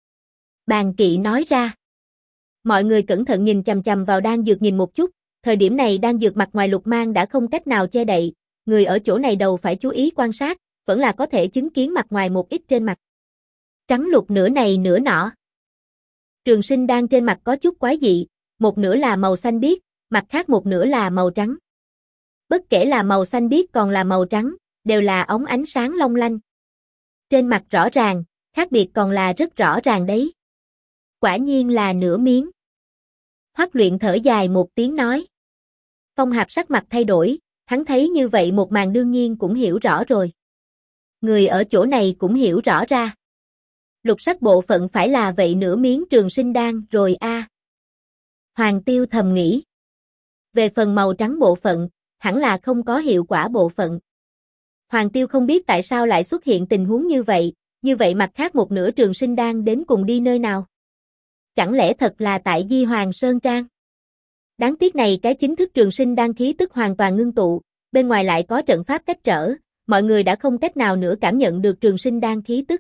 Bàn Kỵ nói ra. Mọi người cẩn thận nhìn chằm chằm vào đan dược nhìn một chút, thời điểm này đan dược mặt ngoài lục mang đã không cách nào che đậy, người ở chỗ này đầu phải chú ý quan sát, vẫn là có thể chứng kiến mặt ngoài một ít trên mặt. Trắng lục nửa này nửa nọ. Trường sinh đan trên mặt có chút quái dị, một nửa là màu xanh biếc, mặt khác một nửa là màu trắng. Bất kể là màu xanh biếc còn là màu trắng, đều là óng ánh sáng long lanh. Trên mặt rõ ràng, khác biệt còn là rất rõ ràng đấy. Quả nhiên là nửa miếng. Hoắc Luyện thở dài một tiếng nói. Phong Hạp sắc mặt thay đổi, hắn thấy như vậy một màn đương nhiên cũng hiểu rõ rồi. Người ở chỗ này cũng hiểu rõ ra. Lục sắc bộ phận phải là vậy nửa miếng trường sinh đan rồi a. Hoàng Tiêu thầm nghĩ. Về phần màu trắng bộ phận, hẳn là không có hiệu quả bộ phận. Hoàng Tiêu không biết tại sao lại xuất hiện tình huống như vậy mặt khác một nửa trường sinh đan đến cùng đi nơi nào. Chẳng lẽ thật là tại Di Hoàng Sơn Trang? Đáng tiếc này cái chính thức trường sinh đan khí tức hoàn toàn ngưng tụ, bên ngoài lại có trận pháp cách trở, mọi người đã không cách nào nữa cảm nhận được trường sinh đan khí tức.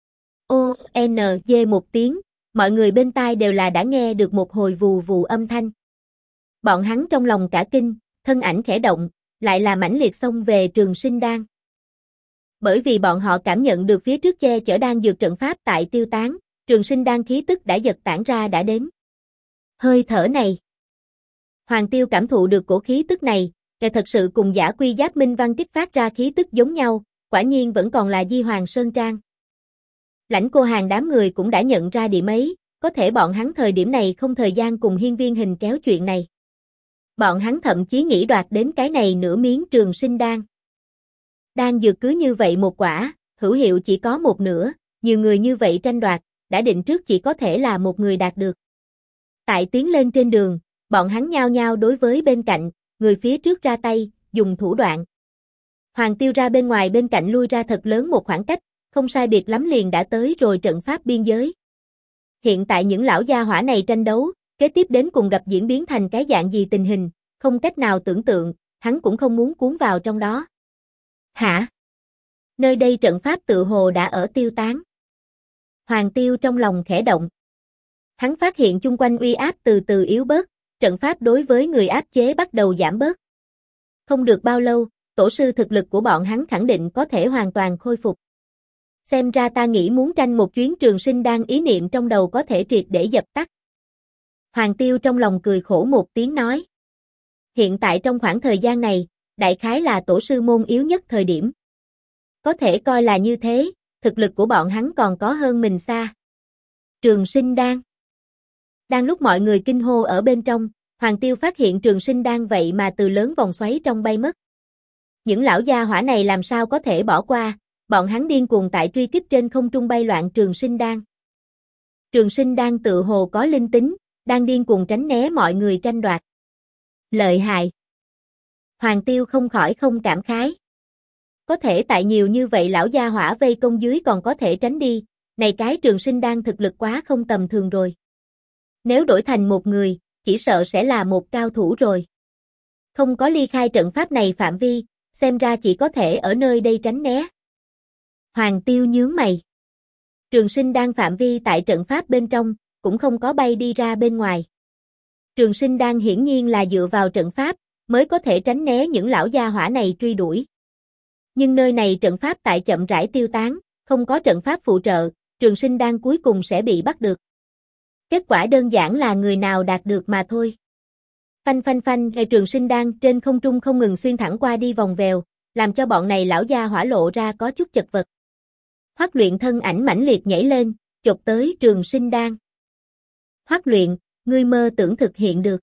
O-N-G một tiếng, mọi người bên tai đều là đã nghe được một hồi vù vù âm thanh. Bọn hắn trong lòng cả kinh, thân ảnh khẽ động, lại là mãnh liệt xông về trường sinh đan. Bởi vì bọn họ cảm nhận được phía trước che chở đan dược trận pháp tại tiêu tán, trường sinh đan khí tức đã giật tản ra đã đến. Hơi thở này. Hoàng Tiêu cảm thụ được cổ khí tức này, thật sự cùng Giả Quy Giáp Minh Văn kích phát ra khí tức giống nhau, quả nhiên vẫn còn là Di Hoàng Sơn Trang. Lãnh Cô Hàng đám người cũng đã nhận ra điểm ấy, có thể bọn hắn thời điểm này không thời gian cùng Hiên Viên Hình kéo chuyện này. Bọn hắn thậm chí nghĩ đoạt đến cái này nửa miếng trường sinh đan. Đan dược cứ như vậy một quả, hữu hiệu chỉ có một nửa, nhiều người như vậy tranh đoạt, đã định trước chỉ có thể là một người đạt được. Tại tiến lên trên đường, bọn hắn nhao nhao đối với bên cạnh, người phía trước ra tay, dùng thủ đoạn. Hoàng Tiêu ra bên ngoài bên cạnh lui ra thật lớn một khoảng cách, không sai biệt lắm liền đã tới rồi trận pháp biên giới. Hiện tại những lão gia hỏa này tranh đấu, kế tiếp đến cùng gặp diễn biến thành cái dạng gì tình hình, không cách nào tưởng tượng, hắn cũng không muốn cuốn vào trong đó. Hả? Nơi đây trận pháp tự hồ đã ở tiêu tán. Hoàng Tiêu trong lòng khẽ động. Hắn phát hiện chung quanh uy áp từ từ yếu bớt, trận pháp đối với người áp chế bắt đầu giảm bớt. Không được bao lâu, tổ sư thực lực của bọn hắn khẳng định có thể hoàn toàn khôi phục. Xem ra ta nghĩ muốn tranh một chuyến trường sinh đan ý niệm trong đầu có thể triệt để dập tắt. Hoàng Tiêu trong lòng cười khổ một tiếng nói. Hiện tại trong khoảng thời gian này, đại khái là tổ sư môn yếu nhất thời điểm. Có thể coi là như thế, thực lực của bọn hắn còn có hơn mình xa. Trường sinh đan. Đang lúc mọi người kinh hô ở bên trong, Hoàng Tiêu phát hiện trường sinh đan vậy mà từ lớn vòng xoáy trong bay mất. Những lão gia hỏa này làm sao có thể bỏ qua, bọn hắn điên cuồng tại truy kích trên không trung bay loạn trường sinh đan. Trường sinh đan tự hồ có linh tính, đang điên cuồng tránh né mọi người tranh đoạt. Lợi hại. Hoàng Tiêu không khỏi không cảm khái. Có thể tại nhiều như vậy lão gia hỏa vây công dưới còn có thể tránh đi, này cái trường sinh đan thực lực quá không tầm thường rồi. Nếu đổi thành một người, chỉ sợ sẽ là một cao thủ rồi. Không có ly khai trận pháp này phạm vi, xem ra chỉ có thể ở nơi đây tránh né. Hoàng Tiêu nhướng mày. Trường sinh đan phạm vi tại trận pháp bên trong, cũng không có bay đi ra bên ngoài. Trường sinh đan hiển nhiên là dựa vào trận pháp, mới có thể tránh né những lão gia hỏa này truy đuổi. Nhưng nơi này trận pháp tại chậm rãi tiêu tán, không có trận pháp phụ trợ, trường sinh đan cuối cùng sẽ bị bắt được. Kết quả đơn giản là người nào đạt được mà thôi. Phanh phanh phanh, trường sinh đan trên không trung không ngừng xuyên thẳng qua đi vòng vèo, làm cho bọn này lão gia hỏa lộ ra có chút chật vật. Hoắc Luyện thân ảnh mãnh liệt nhảy lên, chộp tới trường sinh đan. Hoắc Luyện, ngươi mơ tưởng thực hiện được.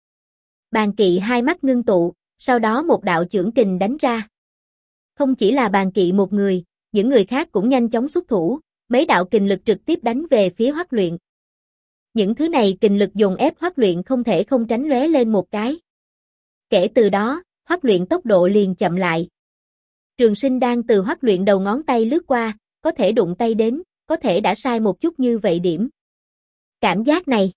Bàn Kỵ hai mắt ngưng tụ, sau đó một đạo chưởng kình đánh ra. Không chỉ là Bàn Kỵ một người, những người khác cũng nhanh chóng xuất thủ, mấy đạo kình lực trực tiếp đánh về phía Hoắc Luyện. Những thứ này kình lực dồn ép Hoắc Luyện không thể không tránh lóe lên một cái. Kể từ đó, Hoắc Luyện tốc độ liền chậm lại. Trường sinh đan từ Hoắc Luyện đầu ngón tay lướt qua, có thể đụng tay đến, có thể đã sai một chút như vậy điểm. Cảm giác này.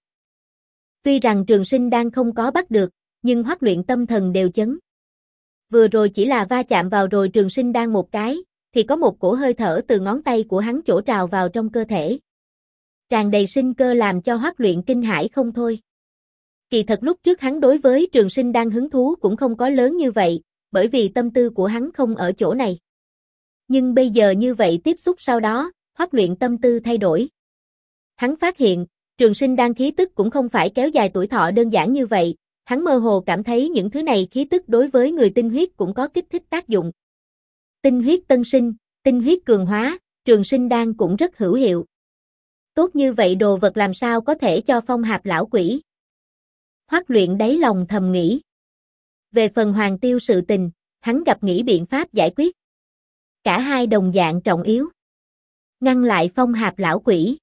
Tuy rằng trường sinh đan không có bắt được, nhưng Hoắc Luyện tâm thần đều chấn. Vừa rồi chỉ là va chạm vào rồi trường sinh đan một cái, thì có một cổ hơi thở từ ngón tay của hắn chỗ trào vào trong cơ thể. Tràn đầy sinh cơ làm cho Hoắc Luyện kinh hãi không thôi. Kỳ thật lúc trước hắn đối với trường sinh đan hứng thú cũng không có lớn như vậy, bởi vì tâm tư của hắn không ở chỗ này. Nhưng bây giờ như vậy tiếp xúc sau đó, Hoắc Luyện tâm tư thay đổi. Hắn phát hiện, trường sinh đan khí tức cũng không phải kéo dài tuổi thọ đơn giản như vậy, hắn mơ hồ cảm thấy những thứ này khí tức đối với người tinh huyết cũng có kích thích tác dụng. Tinh huyết tân sinh, tinh huyết cường hóa, trường sinh đan cũng rất hữu hiệu. Tốt như vậy đồ vật làm sao có thể cho Phong Hạp lão quỷ. Hoắc Luyện đáy lòng thầm nghĩ. Về phần Hoàng Tiêu sự tình, hắn gặp nghĩ biện pháp giải quyết. Cả hai đồng dạng trọng yếu. Ngăn lại Phong Hạp lão quỷ.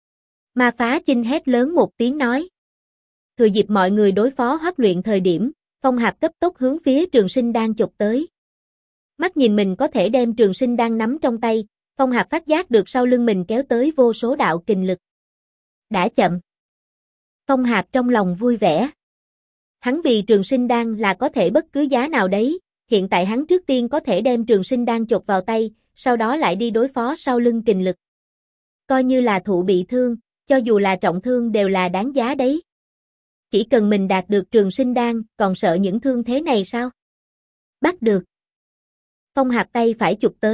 Ma Phá Chinh hét lớn một tiếng nói. Thừa dịp mọi người đối phó Hoắc Luyện thời điểm, Phong Hạp cấp tốc hướng phía trường sinh đan chụp tới. Mắt nhìn mình có thể đem trường sinh đan nắm trong tay, Phong Hạp phát giác được sau lưng mình kéo tới vô số đạo kình lực. Đã chậm. Phong Hạp trong lòng vui vẻ. Hắn vì trường sinh đan là có thể bất cứ giá nào đấy, hiện tại hắn trước tiên có thể đem trường sinh đan chộp vào tay, sau đó lại đi đối phó sau lưng kình lực. Coi như là thụ bị thương, cho dù là trọng thương đều là đáng giá đấy. Chỉ cần mình đạt được trường sinh đan, còn sợ những thương thế này sao? Bắt được. Phong Hạp tay phải chụp tới,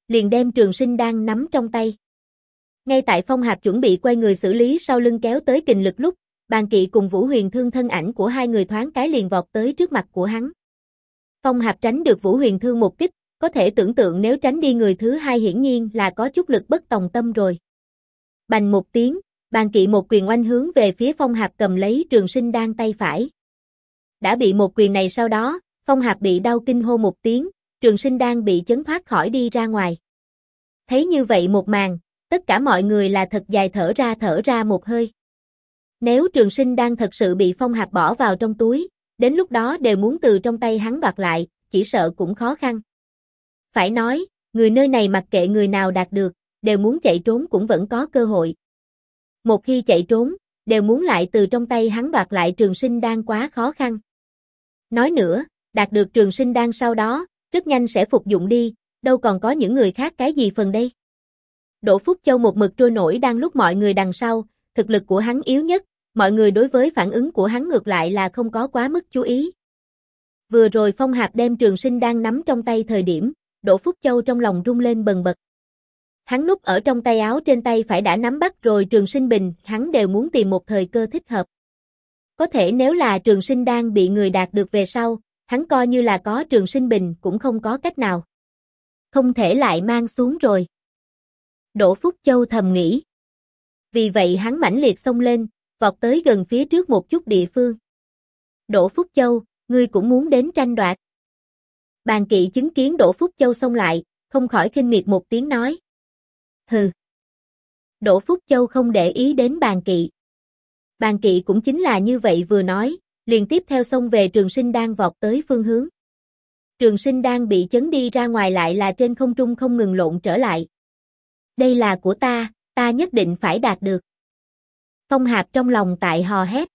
liền đem Trường Sinh Đan nắm trong tay. Ngay tại Phong Hạp chuẩn bị quay người xử lý sau lưng kéo tới kình lực lúc, Bàn Kỵ cùng Vũ Huyền Thương thân ảnh của hai người thoáng cái liền vọt tới trước mặt của hắn. Phong Hạp tránh được Vũ Huyền Thương một kích, có thể tưởng tượng nếu tránh đi người thứ hai hiển nhiên là có chút lực bất tòng tâm rồi. Bành một tiếng, Bàn Kỵ một quyền oanh hướng về phía Phong Hạp cầm lấy Trường Sinh Đan tay phải. Đã bị một quyền này sau đó, Phong Hạp bị đau kinh hô một tiếng, Trường Sinh Đan bị chấn thoát khỏi đi ra ngoài. Thấy như vậy một màn, tất cả mọi người là thật dài thở ra một hơi. Nếu Trường Sinh Đan thật sự bị Phong Hạp bỏ vào trong túi, đến lúc đó đều muốn từ trong tay hắn đoạt lại, chỉ sợ cũng khó khăn. Phải nói, người nơi này mặc kệ người nào đạt được, đều muốn chạy trốn cũng vẫn có cơ hội. Một khi chạy trốn, đều muốn lại từ trong tay hắn đoạt lại Trường Sinh Đan quá khó khăn. Nói nữa, đạt được Trường Sinh Đan sau đó, rất nhanh sẽ phục dụng đi, đâu còn có những người khác cái gì phần đây. Đỗ Phúc Châu một mực trôi nổi đang lúc mọi người đằng sau, thực lực của hắn yếu nhất, mọi người đối với phản ứng của hắn ngược lại là không có quá mức chú ý. Vừa rồi Phong Hạp đem Trường Sinh Đan nắm trong tay thời điểm, Đỗ Phúc Châu trong lòng rung lên bần bật. Hắn núp ở trong tay áo trên tay phải đã nắm bắt rồi Trường Sinh Bình, hắn đều muốn tìm một thời cơ thích hợp. Có thể nếu là Trường Sinh Đan bị người đạt được về sau, hắn coi như là có Trường Sinh Bình cũng không có cách nào. Không thể lại mang xuống rồi. Đỗ Phúc Châu thầm nghĩ. Vì vậy hắn mãnh liệt xông lên, vọt tới gần phía trước một chút địa phương. Đỗ Phúc Châu, ngươi cũng muốn đến tranh đoạt. Bàn Kỵ chứng kiến Đỗ Phúc Châu xông lại, không khỏi khinh miệt một tiếng nói. Hừ. Đỗ Phúc Châu không để ý đến Bàn Kỵ. Bàn Kỵ cũng chính là như vậy vừa nói, liền tiếp theo xông về Trường Sinh Đan vọt tới phương hướng. Trường Sinh Đan bị chấn đi ra ngoài lại là trên không trung không ngừng lộn trở lại. Đây là của ta nhất định phải đạt được. Phong Hạp trong lòng tại hò hét.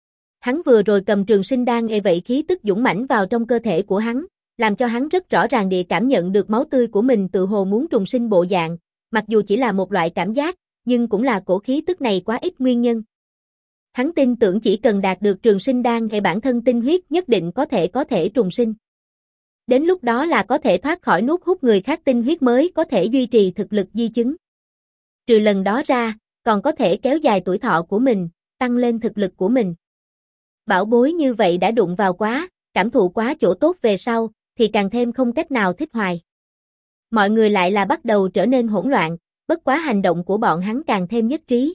Hắn vừa rồi cầm Trường Sinh Đan vậy khí tức dũng mãnh vào trong cơ thể của hắn, làm cho hắn rất rõ ràng địa cảm nhận được máu tươi của mình tự hồ muốn trùng sinh bộ dạng, mặc dù chỉ là một loại cảm giác, nhưng cũng là cổ khí tức này quá ít nguyên nhân. Hắn tin tưởng chỉ cần đạt được Trường Sinh Đan bản thân tinh huyết nhất định có thể trùng sinh. Đến lúc đó là có thể thoát khỏi nuốt hút người khác tinh huyết mới có thể duy trì thực lực di chứng. Trừ lần đó ra, còn có thể kéo dài tuổi thọ của mình, tăng lên thực lực của mình. Bảo bối như vậy đã đụng vào quá, cảm thụ quá chỗ tốt về sau, thì càng thêm không cách nào thích hoài. Mọi người lại là bắt đầu trở nên hỗn loạn, bất quá hành động của bọn hắn càng thêm nhất trí.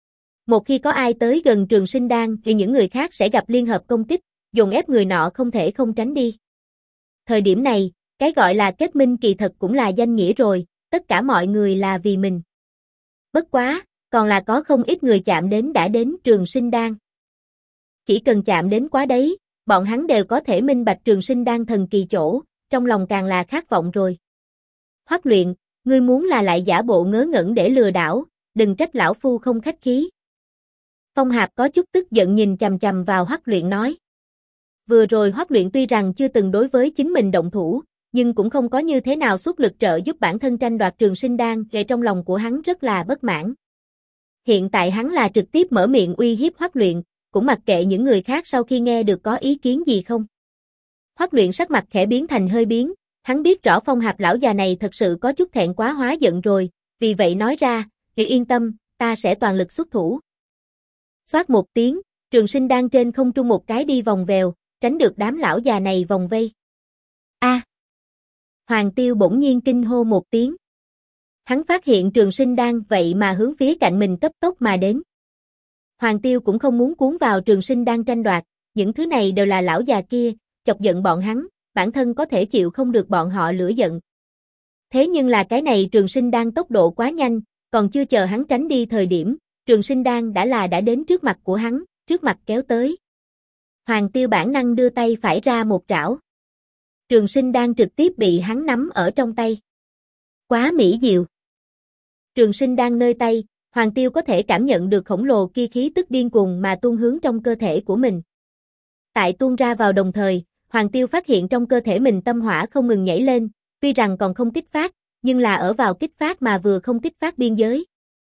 Một khi có ai tới gần Trường Sinh Đan thì những người khác sẽ gặp liên hợp công kích, dồn ép người nọ không thể không tránh đi. Thời điểm này, cái gọi là kết minh kỳ thật cũng là danh nghĩa rồi, tất cả mọi người là vì mình. Bất quá, còn là có không ít người chạm đến đã đến Trường Sinh Đan. Chỉ cần chạm đến quá đấy, bọn hắn đều có thể minh bạch Trường Sinh Đan thần kỳ chỗ, trong lòng càng là khát vọng rồi. Hoắc Luyện, ngươi muốn là lại giả bộ ngớ ngẩn để lừa đảo, đừng trách lão phu không khách khí. Phong Hạp có chút tức giận nhìn chằm chằm vào Hoắc Luyện nói. Vừa rồi Hoắc Luyện tuy rằng chưa từng đối với chính mình động thủ, nhưng cũng không có như thế nào xuất lực trợ giúp bản thân tranh đoạt Trường Sinh Đan, gây trong lòng của hắn rất là bất mãn. Hiện tại hắn là trực tiếp mở miệng uy hiếp Hoắc Luyện, cũng mặc kệ những người khác sau khi nghe được có ý kiến gì không. Hoắc Luyện sắc mặt khẽ biến thành hơi biến, hắn biết rõ Phong Hạp lão già này thật sự có chút thẹn quá hóa giận rồi, vì vậy nói ra, "Ngươi yên tâm, ta sẽ toàn lực xuất thủ." Xoát một tiếng, Trường Sinh Đan trên không trung một cái đi vòng vèo, tránh được đám lão già này vòng vây. A! Hoàng Tiêu bỗng nhiên kinh hô một tiếng. Hắn phát hiện Trường Sinh Đan vậy mà hướng phía cạnh mình cấp tốc mà đến. Hoàng Tiêu cũng không muốn cuốn vào Trường Sinh Đan tranh đoạt, những thứ này đều là lão già kia, chọc giận bọn hắn, bản thân có thể chịu không được bọn họ lửa giận. Thế nhưng là cái này Trường Sinh Đan tốc độ quá nhanh, còn chưa chờ hắn tránh đi thời điểm, Trường Sinh Đan đã đến trước mặt của hắn, trước mặt kéo tới. Hoàng Tiêu bản năng đưa tay phải ra một trảo. Trường Sinh Đan trực tiếp bị hắn nắm ở trong tay. Quá mỹ diệu. Trường Sinh Đan nơi tay, Hoàng Tiêu có thể cảm nhận được khổng lồ kia khí tức điên cuồng mà tuôn hướng trong cơ thể của mình. Tại tuôn ra vào đồng thời, Hoàng Tiêu phát hiện trong cơ thể mình tâm hỏa không ngừng nhảy lên, tuy rằng còn không kích phát, nhưng là ở vào kích phát mà vừa không kích phát biên giới.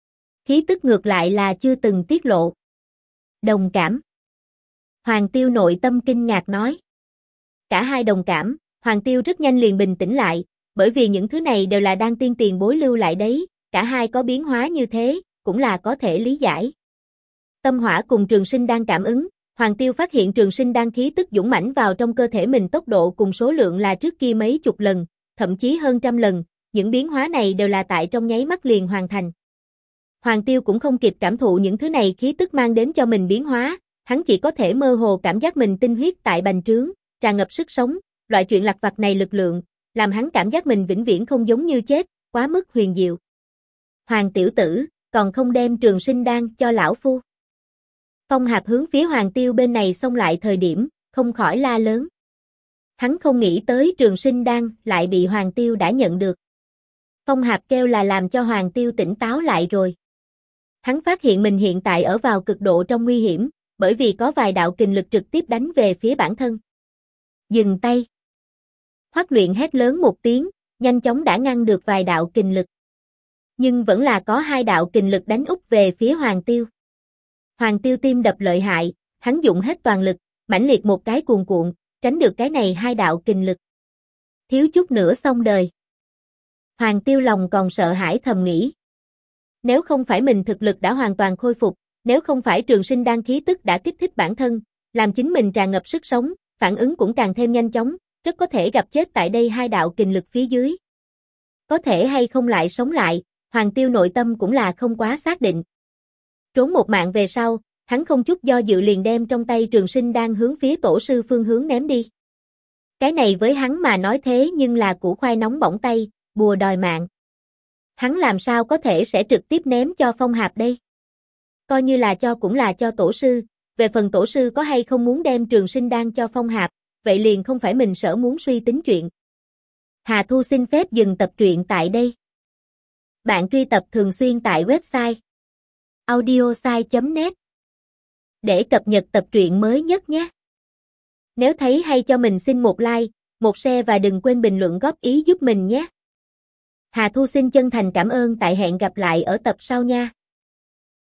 Khí tức ngược lại là chưa từng tiết lộ. Đồng cảm. Hoàng Tiêu nội tâm kinh ngạc nói. Cả hai đồng cảm, Hoàng Tiêu rất nhanh liền bình tĩnh lại, bởi vì những thứ này đều là đan tiên tiền bối lưu lại đấy, cả hai có biến hóa như thế, cũng là có thể lý giải. Tâm hỏa cùng trường sinh đan cảm ứng, Hoàng Tiêu phát hiện trường sinh đan khí tức dũng mãnh vào trong cơ thể mình tốc độ cùng số lượng là trước kia mấy chục lần, thậm chí hơn trăm lần, những biến hóa này đều là tại trong nháy mắt liền hoàn thành. Hoàng Tiêu cũng không kịp cảm thụ những thứ này khí tức mang đến cho mình biến hóa, hắn chỉ có thể mơ hồ cảm giác mình tinh huyết tại bành trướng, tràn ngập sức sống, loại chuyện lặt vặt này lực lượng, làm hắn cảm giác mình vĩnh viễn không giống như chết, quá mức huyền diệu. Hoàng tiểu tử, còn không đem trường sinh đan cho lão phu. Phong Hạp hướng phía Hoàng Tiêu bên này xông lại thời điểm, không khỏi la lớn. Hắn không nghĩ tới trường sinh đan lại bị Hoàng Tiêu đã nhận được. Phong Hạp kêu là làm cho Hoàng Tiêu tỉnh táo lại rồi. Hắn phát hiện mình hiện tại ở vào cực độ trong nguy hiểm, bởi vì có vài đạo kình lực trực tiếp đánh về phía bản thân. Dừng tay. Hoắc Luyện hét lớn một tiếng, nhanh chóng đã ngăn được vài đạo kình lực. Nhưng vẫn là có hai đạo kình lực đánh úp về phía Hoàng Tiêu. Hoàng Tiêu tim đập lợi hại, hắn dùng hết toàn lực, mãnh liệt một cái cuồn cuộn, tránh được cái này hai đạo kình lực. Thiếu chút nữa xong đời. Hoàng Tiêu lòng còn sợ hãi thầm nghĩ. Nếu không phải mình thực lực đã hoàn toàn khôi phục, nếu không phải trường sinh đan khí tức đã kích thích bản thân, làm chính mình tràn ngập sức sống, phản ứng cũng càng thêm nhanh chóng, rất có thể gặp chết tại đây hai đạo kình lực phía dưới. Có thể hay không lại sống lại, Hoàng Tiêu nội tâm cũng là không quá xác định. Trốn một mạng về sau, hắn không chút do dự liền đem trong tay trường sinh đan hướng phía tổ sư phương hướng ném đi. Cái này với hắn mà nói thế nhưng là củ khoai nóng bỏng tay, bùa đòi mạng. Hắn làm sao có thể sẽ trực tiếp ném cho Phong Hạp đây? Coi như là cho cũng là cho tổ sư, về phần tổ sư có hay không muốn đem trường sinh đan cho Phong Hạp, vậy liền không phải mình sở muốn suy tính chuyện. Hà Thu xin phép dừng tập truyện tại đây. Bạn truy tập thường xuyên tại website audiosai.net để cập nhật tập truyện mới nhất nhé. Nếu thấy hay cho mình xin một like, một share và đừng quên bình luận góp ý giúp mình nhé. Hà Thu xin chân thành cảm ơn, tại hẹn gặp lại ở tập sau nha.